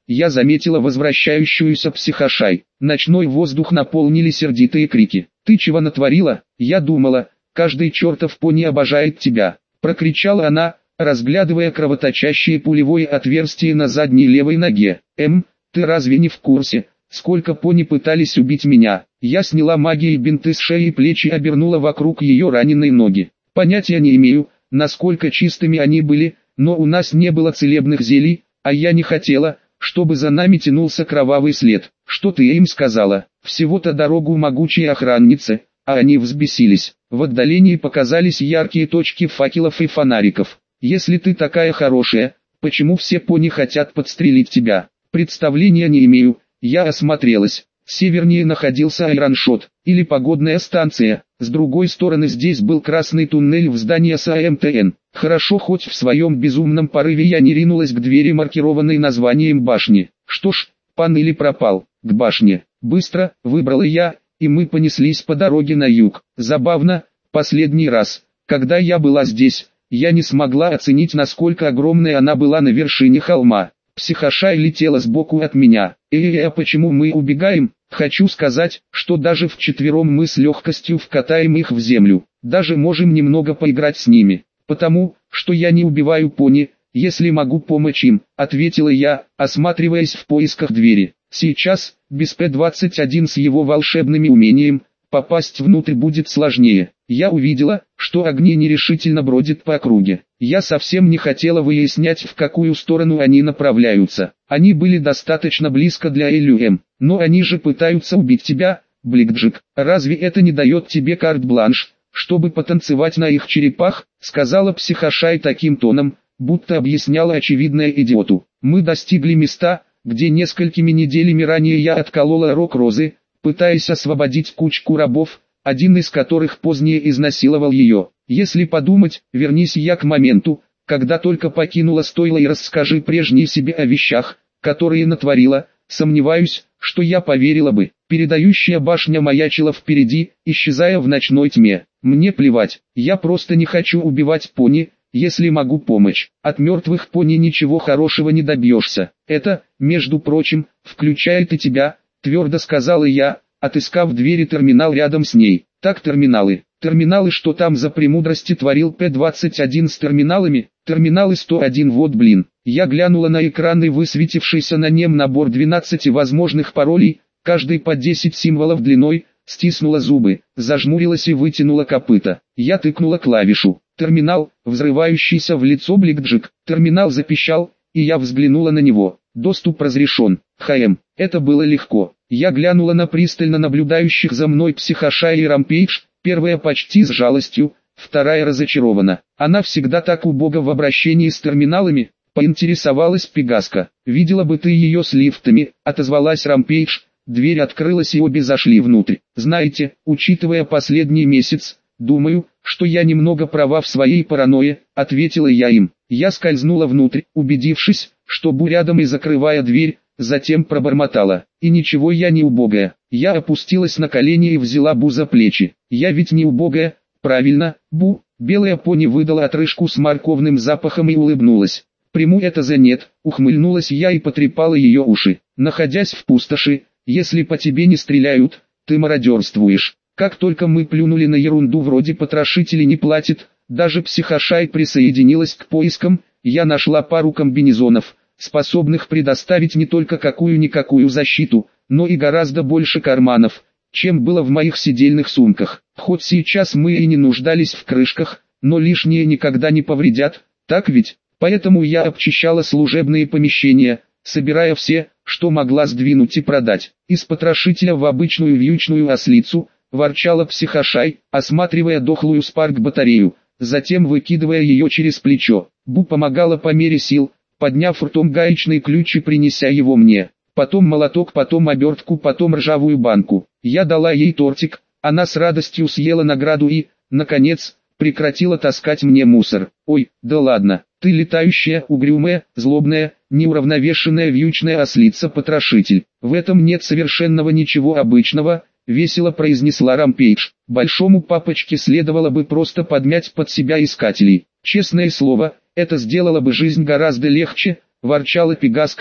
я заметила возвращающуюся психошай. Ночной воздух наполнили сердитые крики. «Ты чего натворила? Я думала, каждый чертов пони обожает тебя!» Прокричала она, разглядывая кровоточащее пулевое отверстие на задней левой ноге. «Эм, ты разве не в курсе, сколько пони пытались убить меня?» Я сняла магией бинты с шеи и плечи и обернула вокруг ее раненой ноги. Понятия не имею, насколько чистыми они были, но у нас не было целебных зелий, а я не хотела, чтобы за нами тянулся кровавый след. «Что ты им сказала?» «Всего-то дорогу могучей охраннице», а они взбесились. В отдалении показались яркие точки факелов и фонариков. «Если ты такая хорошая, почему все пони хотят подстрелить тебя?» «Представления не имею», я осмотрелась. Севернее находился Айроншот, или погодная станция, с другой стороны здесь был красный туннель в здание САМТН. Хорошо, хоть в своем безумном порыве я не ринулась к двери, маркированной названием башни. Что ж, пан или пропал. К башне. Быстро, выбрала я, и мы понеслись по дороге на юг. Забавно, последний раз, когда я была здесь, я не смогла оценить, насколько огромной она была на вершине холма. Психошай летела сбоку от меня. «Э-э, а почему мы убегаем?» Хочу сказать, что даже вчетвером мы с легкостью вкатаем их в землю. Даже можем немного поиграть с ними. «Потому, что я не убиваю пони, если могу помочь им», ответила я, осматриваясь в поисках двери. Сейчас, без П двадцать один с его волшебными умением, попасть внутрь будет сложнее. Я увидела, что огни нерешительно бродят по округе. Я совсем не хотела выяснять, в какую сторону они направляются. Они были достаточно близко для Элюэм. «Но они же пытаются убить тебя, Бликджик. Разве это не дает тебе карт-бланш, чтобы потанцевать на их черепах?» сказала психошай таким тоном, будто объясняла очевидное идиоту. Мы достигли места, где несколькими неделями ранее я отколола рог розы, пытаясь освободить кучку рабов, один из которых позднее изнасиловал ее. Если подумать, вернись я к моменту, когда только покинула стойло, и расскажи прежней себе о вещах, которые натворила, сомневаюсь, что я поверила бы. Передающая башня маячила впереди, исчезая в ночной тьме. Мне плевать, я просто не хочу убивать пони, если могу помочь. От мертвых пони ничего хорошего не добьешься. Это, между прочим, включает и тебя, твердо сказала я, отыскав двери терминал рядом с ней. Так, терминалы. Терминалы, что там за премудрости творил П двадцать один с терминалами? Терминалы сто один, вот блин. Я глянула на экран и высветившийся на нем набор двенадцати возможных паролей, каждый по десять символов длиной, стиснула зубы, зажмурилась и вытянула копыта. Я тыкнула клавишу. Терминал, взрывающийся в лицо Бликджик. Терминал запищал, и я взглянула на него. Доступ разрешен. ХМ. Это было легко. Я глянула на пристально наблюдающих за мной психошай и Рампейдж, первая почти с жалостью, вторая разочарована. Она всегда так убога в обращении с терминалами, поинтересовалась Пегаска. «Видела бы ты ее с лифтами», отозвалась Рампейдж. Дверь открылась и обе зашли внутрь. «Знаете, учитывая последний месяц, думаю, что я немного права в своей паранойе», ответила я им. Я скользнула внутрь, убедившись, что Бу рядом, и закрывая дверь, затем пробормотала: «И ничего, я не убогая». Я опустилась на колени и взяла Бу за плечи. «Я ведь не убогая, правильно, Бу?» Белая пони выдала отрыжку с морковным запахом и улыбнулась. «Приму это за нет», ухмыльнулась я и потрепала ее уши. «Находясь в пустоши, если по тебе не стреляют, ты мародерствуешь». Как только мы плюнули на ерунду вроде «потрошители не платят», даже психошай присоединилась к поискам, я нашла пару комбинезонов, способных предоставить не только какую-никакую защиту, но и гораздо больше карманов, чем было в моих сидельных сумках. Хоть сейчас мы и не нуждались в крышках, но лишние никогда не повредят, так ведь? Поэтому я обчищала служебные помещения, собирая все, что могла сдвинуть и продать. Из потрошителя в обычную вьючную ослицу, ворчала психошай, осматривая дохлую спарк-батарею, затем выкидывая ее через плечо. Бу помогала по мере сил, подняв ртом гаечный ключ и принеся его мне. Потом молоток, потом обертку, потом ржавую банку. Я дала ей тортик, она с радостью съела награду и, наконец, прекратила таскать мне мусор. «Ой, да ладно, ты летающая, угрюмая, злобная, неуравновешенная вьючная ослица-потрошитель. В этом нет совершенного ничего обычного», весело произнесла Рампейдж. «Большому папочке следовало бы просто подмять под себя искателей. Честное слово, это сделало бы жизнь гораздо легче», ворчала Пегаска,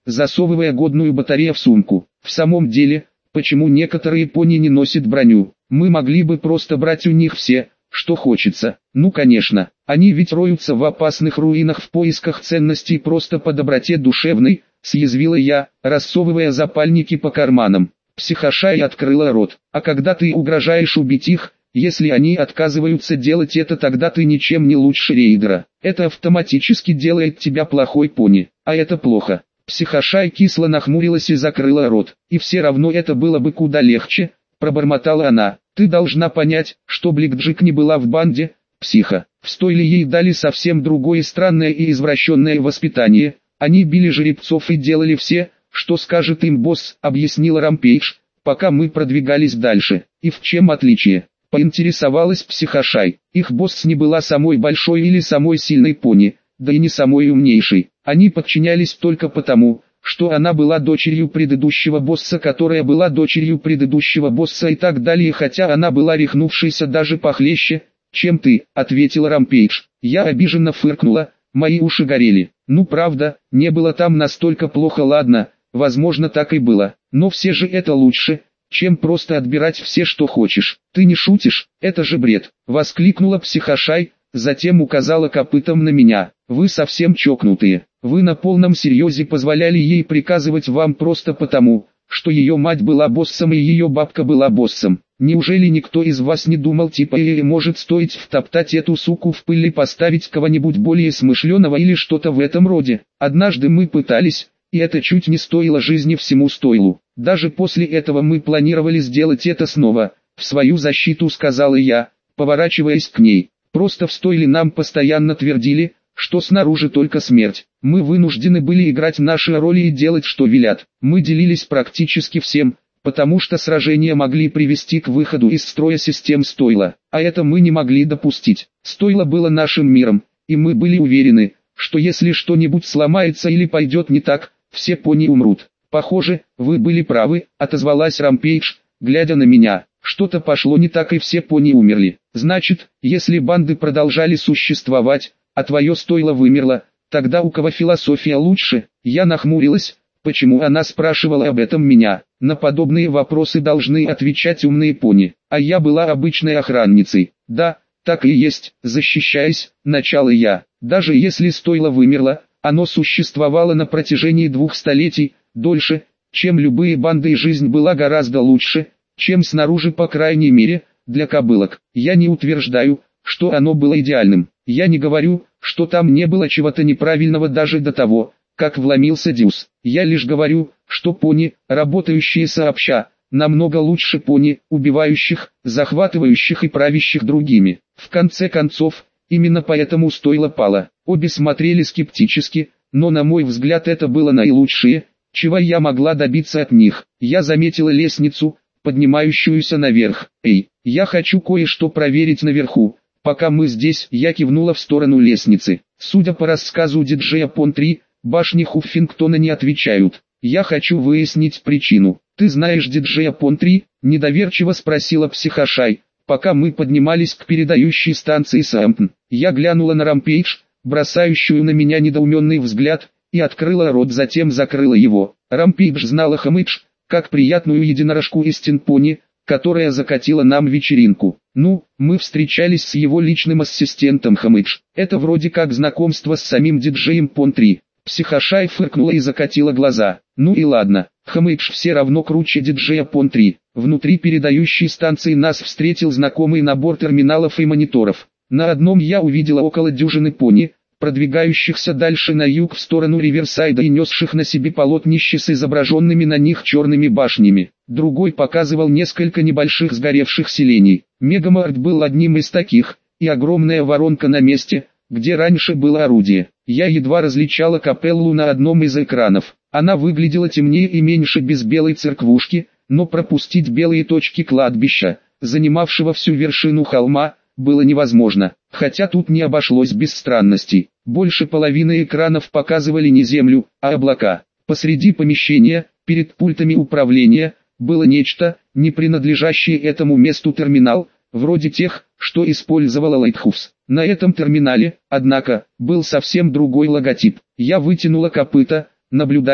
засовывая годную батарею в сумку. В самом деле, почему некоторые пони не носят броню? Мы могли бы просто брать у них все, что хочется. Ну конечно, они ведь роются в опасных руинах в поисках ценностей просто по доброте душевной, съязвила я, рассовывая запальники по карманам. Психошай открыла рот. А когда ты угрожаешь убить их, если они отказываются делать это, тогда ты ничем не лучше рейдера. Это автоматически делает тебя плохой пони, а это плохо. Психошай кисло нахмурилась и закрыла рот. И все равно это было бы куда легче, пробормотала она. Ты должна понять, что Блэкджек не была в банде, психа. В стойле ей дали совсем другое странное и извращенное воспитание. Они били жеребцов и делали все, что скажет им босс, объяснила Рампейдж, пока мы продвигались дальше. И в чем отличие? Поинтересовалась Психошай. Их босс не была самой большой или самой сильной пони, да и не самой умнейшей. Они подчинялись только потому, что она была дочерью предыдущего босса, которая была дочерью предыдущего босса и так далее, хотя она была рехнувшейся даже похлеще, чем ты, ответила Рампейдж. Я обиженно фыркнула, мои уши горели. Ну правда, не было там настолько плохо, ладно, возможно так и было, но все же это лучше, чем просто отбирать все, что хочешь. Ты не шутишь, это же бред, воскликнула Психошай, затем указала копытом на меня. Вы совсем чокнутые. Вы на полном серьезе позволяли ей приказывать вам просто потому, что ее мать была боссом и ее бабка была боссом. Неужели никто из вас не думал типа или может стоить втоптать эту суку в пыль и поставить кого-нибудь более смышленого или что-то в этом роде? Однажды мы пытались, и это чуть не стоило жизни всему стойлу. Даже после этого мы планировали сделать это снова, в свою защиту сказала я, поворачиваясь к ней. Просто в стойле нам постоянно твердили, что снаружи только смерть. Мы вынуждены были играть наши роли и делать, что велят. Мы делились практически всем, потому что сражения могли привести к выходу из строя систем стойла. А это мы не могли допустить. Стойло было нашим миром, и мы были уверены, что если что-нибудь сломается или пойдет не так, все пони умрут. Похоже, вы были правы, отозвалась Рампейдж, глядя на меня. Что-то пошло не так и все пони умерли. Значит, если банды продолжали существовать, а твое стойло вымерло, тогда у кого философия лучше? Я нахмурилась, почему она спрашивала об этом меня? На подобные вопросы должны отвечать умные пони, а я была обычной охранницей. Да, так и есть, защищаясь, начала я. Даже если стойло вымерло, оно существовало на протяжении двух столетий, дольше, чем любые банды, и жизнь была гораздо лучше, чем снаружи, по крайней мере, для кобылок. Я не утверждаю, что оно было идеальным. Я не говорю, что там не было чего-то неправильного даже до того, как вломился Дюс. Я лишь говорю, что пони, работающие сообща, намного лучше пони, убивающих, захватывающих и правящих другими. В конце концов, именно поэтому стойло пало. Обе смотрели скептически, но на мой взгляд это было наилучшее, чего я могла добиться от них. Я заметила лестницу, поднимающуюся наверх. Эй, я хочу кое-что проверить наверху. Пока мы здесь, я кивнула в сторону лестницы. Судя по рассказу диджея Пон три, башни Хуффингтона не отвечают. Я хочу выяснить причину. Ты знаешь диджея Пон три? Недоверчиво спросила Психошай, пока мы поднимались к передающей станции Саэмптон. Я глянула на Рампейдж, бросающую на меня недоуменный взгляд, и открыла рот, затем закрыла его. Рампейдж знала Хэмэдж, как приятную единорожку из Тинпони, которая закатила нам вечеринку. Ну, мы встречались с его личным ассистентом Хэмэдж. Это вроде как знакомство с самим диджеем Пон три. Психошай фыркнула и закатила глаза. Ну и ладно, Хэмэдж все равно круче диджея Пон три. Внутри передающей станции нас встретил знакомый набор терминалов и мониторов. На одном я увидела около дюжины пони, продвигающихся дальше на юг в сторону Риверсайда и несших на себе полотнища с изображенными на них черными башнями. Другой показывал несколько небольших сгоревших селений. Мегамарт был одним из таких, и огромная воронка на месте, где раньше было орудие. Я едва различала капеллу на одном из экранов. Она выглядела темнее и меньше без белой церквушки, но пропустить белые точки кладбища, занимавшего всю вершину холма, было невозможно, хотя тут не обошлось без странностей. Больше половины экранов показывали не землю, а облака. Посреди помещения, перед пультами управления, было нечто, не принадлежащее этому месту терминал, вроде тех, что использовала Лайтхаус. На этом терминале, однако, был совсем другой логотип. Я вытянула копыта, наблюдая,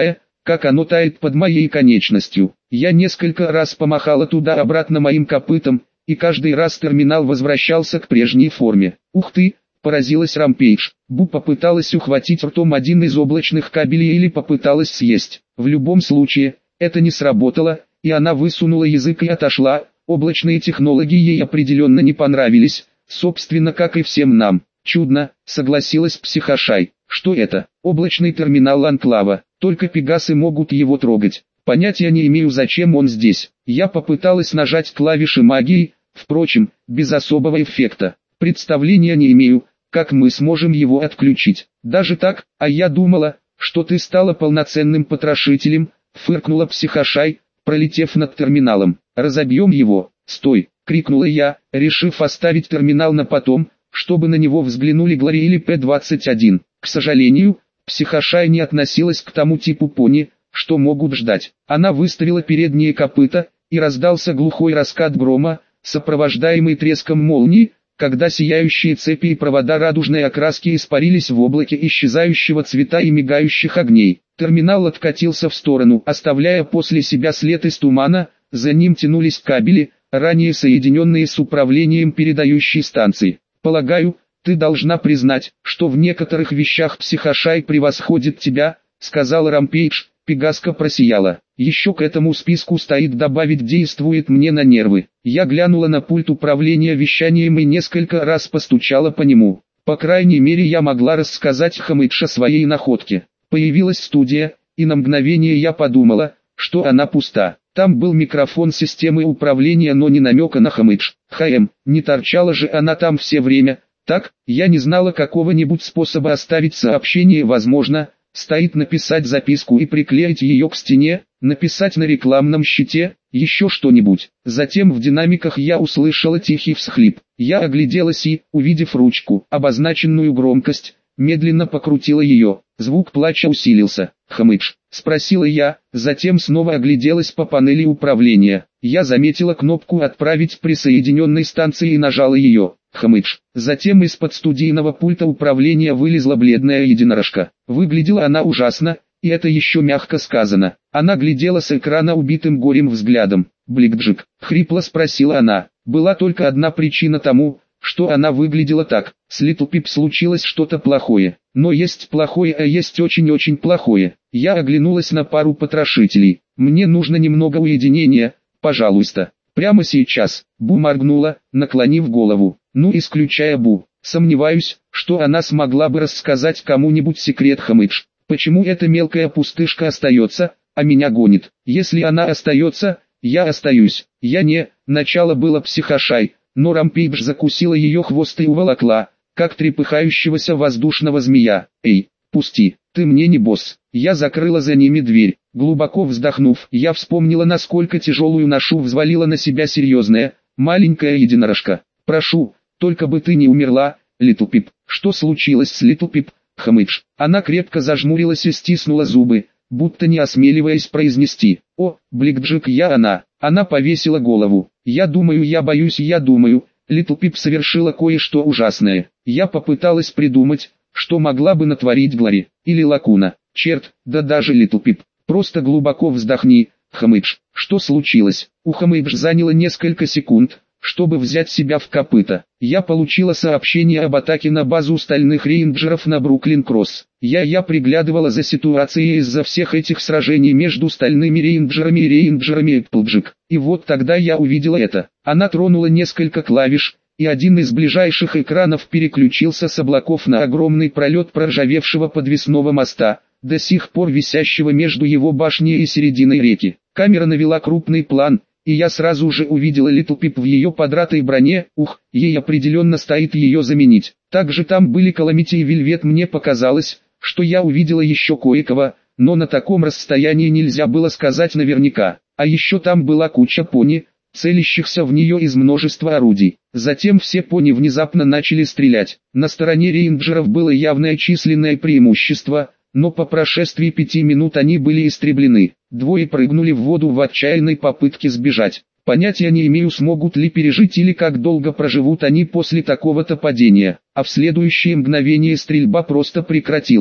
как оно тает под моей конечностью. Я несколько раз помахала туда-обратно моим копытом, и каждый раз терминал возвращался к прежней форме. «Ух ты!» – поразилась Рампейдж. Бу попыталась ухватить ртом один из облачных кабелей или попыталась съесть. В любом случае, это не сработало, и она высунула язык и отошла. Облачные технологии ей определенно не понравились, собственно как и всем нам. «Чудно», — согласилась Психошай. «Что это?» «Облачный терминал Анклава, только пегасы могут его трогать. Понятия не имею, зачем он здесь». Я попыталась нажать клавиши магии, впрочем, без особого эффекта. Представления не имею, как мы сможем его отключить. «Даже так? А я думала, что ты стала полноценным потрошителем», — фыркнула Психошай, пролетев над терминалом. «Разобьем его!» «Стой!» — крикнула я, решив оставить терминал на потом, чтобы на него взглянули Глори или П двадцать один. К сожалению, Психошай не относилась к тому типу пони, что могут ждать. Она выставила передние копыта, и раздался глухой раскат грома, сопровождаемый треском молнии, когда сияющие цепи и провода радужной окраски испарились в облаке исчезающего цвета и мигающих огней. Терминал откатился в сторону, оставляя после себя след из тумана, за ним тянулись кабели, ранее соединенные с управлением передающей станции. «Полагаю, ты должна признать, что в некоторых вещах Психошай превосходит тебя», — сказала Рампейдж. Пегаска просияла. «Еще к этому списку стоит добавить «действует мне на нервы». Я глянула на пульт управления вещанием и несколько раз постучала по нему. По крайней мере я могла рассказать Хамыдж о своей находке. Появилась студия, и на мгновение я подумала, что она пуста. Там был микрофон системы управления, но не намека на Хамыдж. ХМ, не торчала же она там все время. Так, я не знала какого-нибудь способа оставить сообщение. Возможно, стоит написать записку и приклеить ее к стене, написать на рекламном щите, еще что-нибудь. Затем в динамиках я услышала тихий всхлип. Я огляделась и, увидев ручку, обозначенную громкость, медленно покрутила ее. Звук плача усилился. «Хамыдж?» — спросила я, затем снова огляделась по панели управления. Я заметила кнопку «Отправить присоединенной станции» и нажала ее. «Хамыдж». Затем из-под студийного пульта управления вылезла бледная единорожка. Выглядела она ужасно, и это еще мягко сказано. Она глядела с экрана убитым горем взглядом. «Бликджик?» — хрипло спросила она. Была только одна причина тому, что она выглядела так. С Литл Пип случилось что-то плохое. Но есть плохое, а есть очень-очень плохое. Я оглянулась на пару потрошителей. «Мне нужно немного уединения, пожалуйста. Прямо сейчас». Бу моргнула, наклонив голову. «Ну, исключая Бу. Сомневаюсь, что она смогла бы рассказать кому-нибудь секрет Хамыдж. Почему эта мелкая пустышка остается, а меня гонит? Если она остается, я остаюсь. Я не...» Начало было Психошай, но Рампейдж закусила ее хвост и уволокла, как трепыхающегося воздушного змея. «Эй, пусти, ты мне не босс». Я закрыла за ними дверь. Глубоко вздохнув, я вспомнила, насколько тяжелую ношу взвалила на себя серьезная, маленькая единорожка. «Прошу, только бы ты не умерла, Литл Пип». «Что случилось с Литл Пип, Хамыдж?» Она крепко зажмурилась и стиснула зубы, будто не осмеливаясь произнести. «О, Бликджик, я она». Она повесила голову. «Я думаю, я боюсь, я думаю». Литл Пип совершила кое-что ужасное. Я попыталась придумать, что могла бы натворить Глори, или Лакуна. Черт, да даже Литл Пип. Просто глубоко вздохни, Хамыдж. Что случилось? У Хамыдж заняло несколько секунд, чтобы взять себя в копыта. Я получила сообщение об атаке на базу стальных рейнджеров на Бруклин-Кросс. Я я приглядывала за ситуацией из-за всех этих сражений между стальными рейнджерами и рейнджерами Эпплджик. И вот тогда я увидела это. Она тронула несколько клавиш, и один из ближайших экранов переключился с облаков на огромный пролет проржавевшего подвесного моста, до сих пор висящего между его башней и серединой реки. Камера навела крупный план, и я сразу же увидела Литл Пип в ее подратой броне. Ух, ей определенно стоит ее заменить. Также там были Каламити и Вельвет. Мне показалось, что я увидела еще кое-кого, но на таком расстоянии нельзя было сказать наверняка. А еще там была куча пони, целящихся в нее из множества орудий. Затем все пони внезапно начали стрелять. На стороне рейнджеров было явное численное преимущество, но по прошествии пяти минут они были истреблены. Двое прыгнули в воду в отчаянной попытке сбежать. Понятия не имею, смогут ли пережить или как долго проживут они после такого-то падения. А в следующее мгновение стрельба просто прекратилась.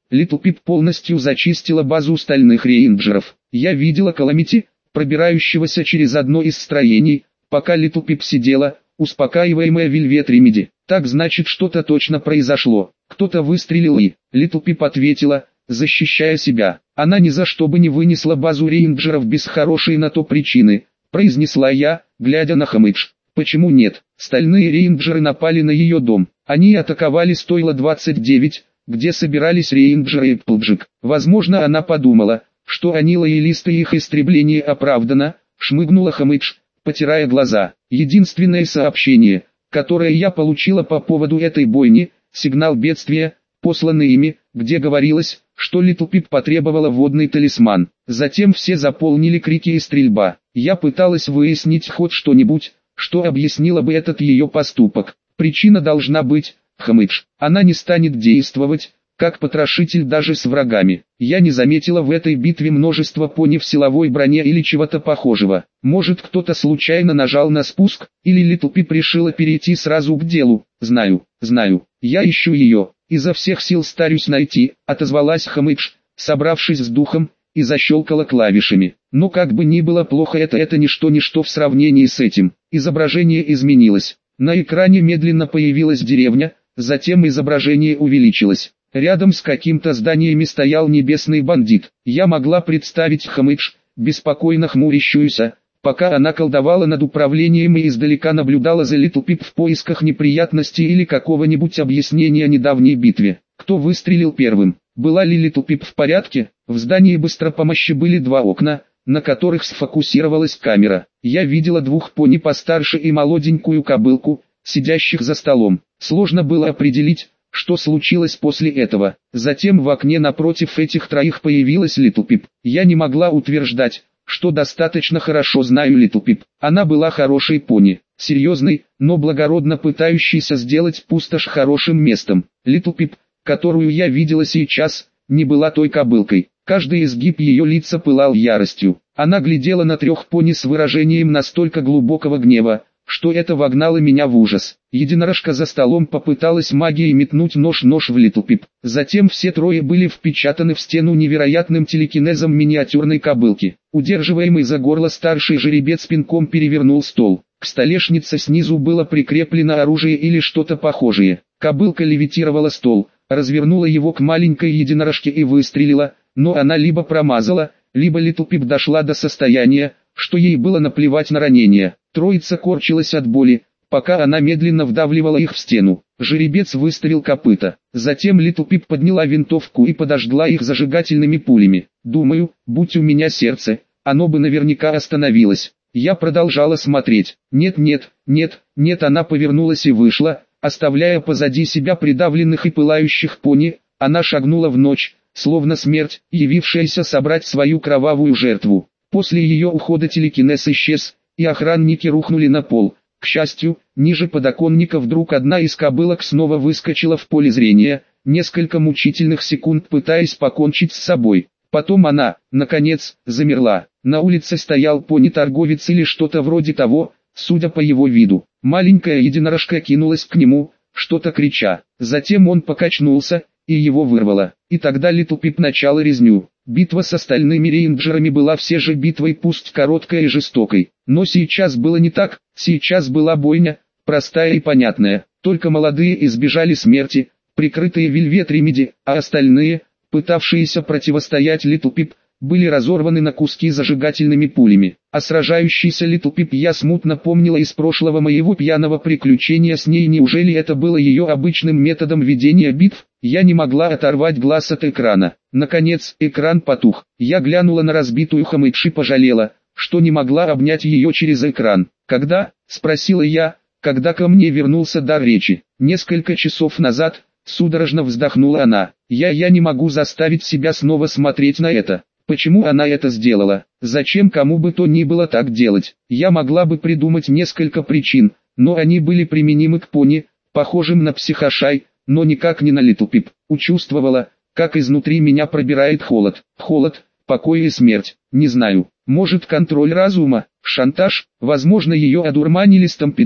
Литл Пип полностью зачистила базу стальных рейнджеров. Я видела Каламити, пробирающегося через одно из строений, пока Литл Пип сидела, успокаиваемая Вельвет Ремеди. Так значит, что-то точно произошло. Кто-то выстрелил и... Литл Пип ответила, защищая себя. Она ни за что бы не вынесла базу рейнджеров без хорошей на то причины, произнесла я, глядя на Хэмэдж. Почему нет? Стальные рейнджеры напали на ее дом. Они атаковали стойло двадцать девять, где собирались рейнджеры Эпплджек. Возможно, она подумала, что они лоялисты и их истребление оправдано, шмыгнула Хэмэдж, потирая глаза. Единственное сообщение, которое я получила по поводу этой бойни, сигнал бедствия, посланный ими, где говорилось, что Литл Пип потребовала водный талисман. Затем все заполнили крики и стрельба. Я пыталась выяснить хоть что-нибудь, что объяснило бы этот ее поступок. Причина должна быть, Хэмэдж. Она не станет действовать, как потрошитель даже с врагами. Я не заметила в этой битве множество пони в силовой броне или чего-то похожего. Может, кто-то случайно нажал на спуск, или Литл Пип решила перейти сразу к делу. Знаю, знаю, я ищу ее, изо всех сил стараюсь найти, отозвалась Хэмэдж, собравшись с духом, и защелкала клавишами. Но как бы ни было плохо, это это ничто-ничто в сравнении с этим. Изображение изменилось. На экране медленно появилась деревня, затем изображение увеличилось. Рядом с каким-то зданиями стоял небесный бандит. Я могла представить Хэмэдж, беспокойно хмурящуюся, пока она колдовала над управлением и издалека наблюдала за Литл Пип в поисках неприятностей или какого-нибудь объяснения о недавней битве. Кто выстрелил первым? Была ли Литл Пип в порядке? В здании быстропомощи были два окна, на которых сфокусировалась камера. Я видела двух пони постарше и молоденькую кобылку, сидящих за столом. Сложно было определить, что случилось после этого. Затем в окне напротив этих троих появилась Литл Пип. Я не могла утверждать, что достаточно хорошо знаю Литл Пип. Она была хорошей пони, серьезной, но благородно пытающейся сделать пустошь хорошим местом. Литл Пип, которую я видела сейчас, не была той кобылкой. Каждый изгиб ее лица пылал яростью. Она глядела на трех пони с выражением настолько глубокого гнева, что это вогнало меня в ужас. Единорожка за столом попыталась магией метнуть нож-нож в Литл Пип. Затем все трое были впечатаны в стену невероятным телекинезом миниатюрной кобылки. Удерживаемый за горло старший жеребец пинком перевернул стол. К столешнице снизу было прикреплено оружие или что-то похожее. Кобылка левитировала стол, развернула его к маленькой единорожке и выстрелила, но она либо промазала, либо Литл Пип дошла до состояния, что ей было наплевать на ранение. Троица корчилась от боли, пока она медленно вдавливала их в стену. Жеребец выставил копыта. Затем Литл Пип подняла винтовку и подожгла их зажигательными пулями. Думаю, будь у меня сердце, оно бы наверняка остановилось. Я продолжала смотреть. Нет, нет, нет, нет, она повернулась и вышла, оставляя позади себя придавленных и пылающих пони. Она шагнула в ночь, словно смерть, явившаяся собрать свою кровавую жертву. После ее ухода телекинез исчез, и охранники рухнули на пол. К счастью, ниже подоконника вдруг одна из кобылок снова выскочила в поле зрения, несколько мучительных секунд пытаясь покончить с собой. Потом она, наконец, замерла. На улице стоял пони-торговец или что-то вроде того, судя по его виду. Маленькая единорожка кинулась к нему, что-то крича. Затем он покачнулся, и его вырвало. И тогда Литл Пип начала резню. Битва с остальными рейнджерами была все же битвой, пусть короткой и жестокой. Но сейчас было не так, сейчас была бойня, простая и понятная. Только молодые избежали смерти, прикрытые Вельвет Ремеди, а остальные, пытавшиеся противостоять Литл Пип, были разорваны на куски зажигательными пулями. А сражающийся Литл Пип я смутно помнила из прошлого моего пьяного приключения с ней. Неужели это было ее обычным методом ведения битв? Я не могла оторвать глаз от экрана. Наконец, экран потух. Я глянула на разбитую Хэмэдж и пожалела, что не могла обнять ее через экран. «Когда?» – спросила я, когда ко мне вернулся дар речи. «Несколько часов назад», – судорожно вздохнула она. «Я я не могу заставить себя снова смотреть на это». Почему она это сделала? Зачем кому бы то ни было так делать? Я могла бы придумать несколько причин, но они были применимы к пони, похожим на психошай, но никак не на Литл Пип. Учувствовала, как изнутри меня пробирает холод. Холод, покой и смерть. Не знаю, может контроль разума, шантаж, возможно ее одурманили стампидом.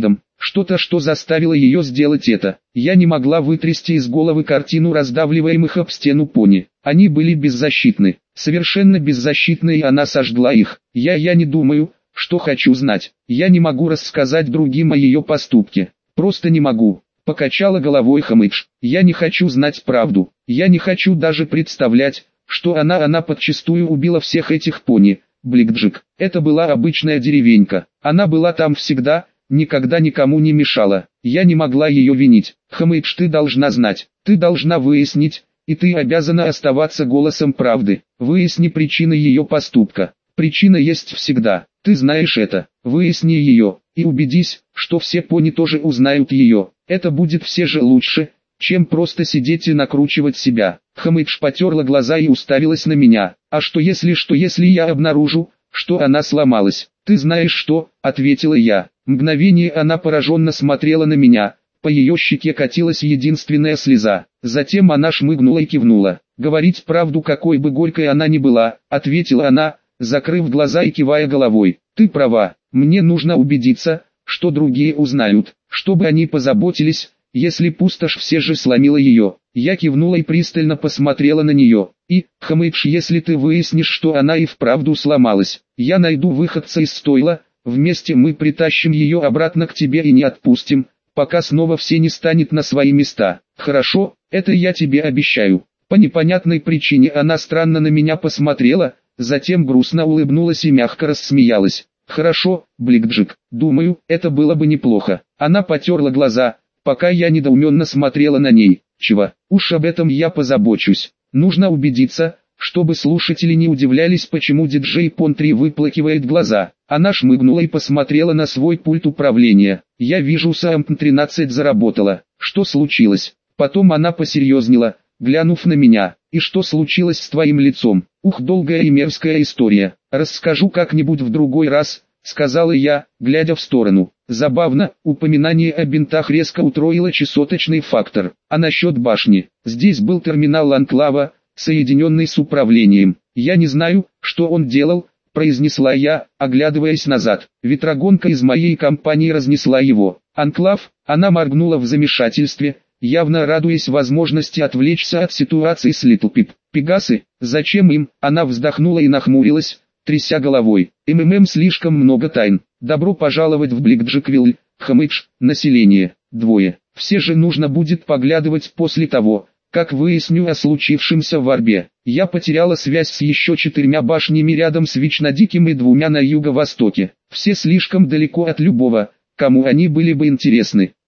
Что-то, что заставило ее сделать это. Я не могла вытрясти из головы картину раздавливаемых об стену пони. Они были беззащитны, совершенно беззащитны, и она сожгла их. Я, я не думаю, что хочу знать. Я не могу рассказать другим о ее поступке. Просто не могу. Покачала головой Хамыдж. Я не хочу знать правду. Я не хочу даже представлять, что она, она подчистую убила всех этих пони. Бликджик. Это была обычная деревенька. Она была там всегда, никогда никому не мешала. Я не могла ее винить. Хамыдж, ты должна знать. Ты должна выяснить, и ты обязана оставаться голосом правды. Выясни причины ее поступка. Причина есть всегда. Ты знаешь это. Выясни ее, и убедись, что все пони тоже узнают ее. Это будет все же лучше, чем просто сидеть и накручивать себя. Хамыдж потерла глаза и уставилась на меня. А что если, что если я обнаружу, что она сломалась? Ты знаешь что, ответила я. Мгновение она пораженно смотрела на меня. По ее щеке катилась единственная слеза. Затем она шмыгнула и кивнула. Говорить правду, какой бы горькой она ни была, ответила она, закрыв глаза и кивая головой. Ты права, мне нужно убедиться, что другие узнают, чтобы они позаботились, если пустошь все же сломила ее. Я кивнула и пристально посмотрела на нее. И, Хамыдж, если ты выяснишь, что она и вправду сломалась, я найду выходца из стойла, вместе мы притащим ее обратно к тебе и не отпустим, пока снова все не станет на свои места. Хорошо, это я тебе обещаю. По непонятной причине она странно на меня посмотрела, затем грустно улыбнулась и мягко рассмеялась. Хорошо, Бликджик, думаю, это было бы неплохо. Она потерла глаза, пока я недоуменно смотрела на ней. Чего? Уж об этом я позабочусь. Нужно убедиться, чтобы слушатели не удивлялись, почему диджей Понтри выплакивает глаза. Она шмыгнула и посмотрела на свой пульт управления. Я вижу, САМП тринадцать заработала. Что случилось? Потом она посерьезнела, глянув на меня. И что случилось с твоим лицом? Ух, долгая и мерзкая история. Расскажу как-нибудь в другой раз, сказала я, глядя в сторону. Забавно, упоминание о бинтах резко утроило частоточный фактор. А насчет башни? Здесь был терминал анклава, соединенный с управлением. Я не знаю, что он делал, произнесла я, оглядываясь назад. Ветрогонка из моей компании разнесла его. Анклав, она моргнула в замешательстве, явно радуясь возможности отвлечься от ситуации с Литл Пип. Пегасы, зачем им? Она вздохнула и нахмурилась, тряся головой. МММ слишком много тайн. Добро пожаловать в Бликджиквилл, Хамыдж, население. Двое. Все же нужно будет поглядывать после того, как выясню о случившемся в Арбе. Я потеряла связь с еще четырьмя башнями рядом с Вечнодиким и двумя на юго-востоке. Все слишком далеко от любого, кому они были бы интересны.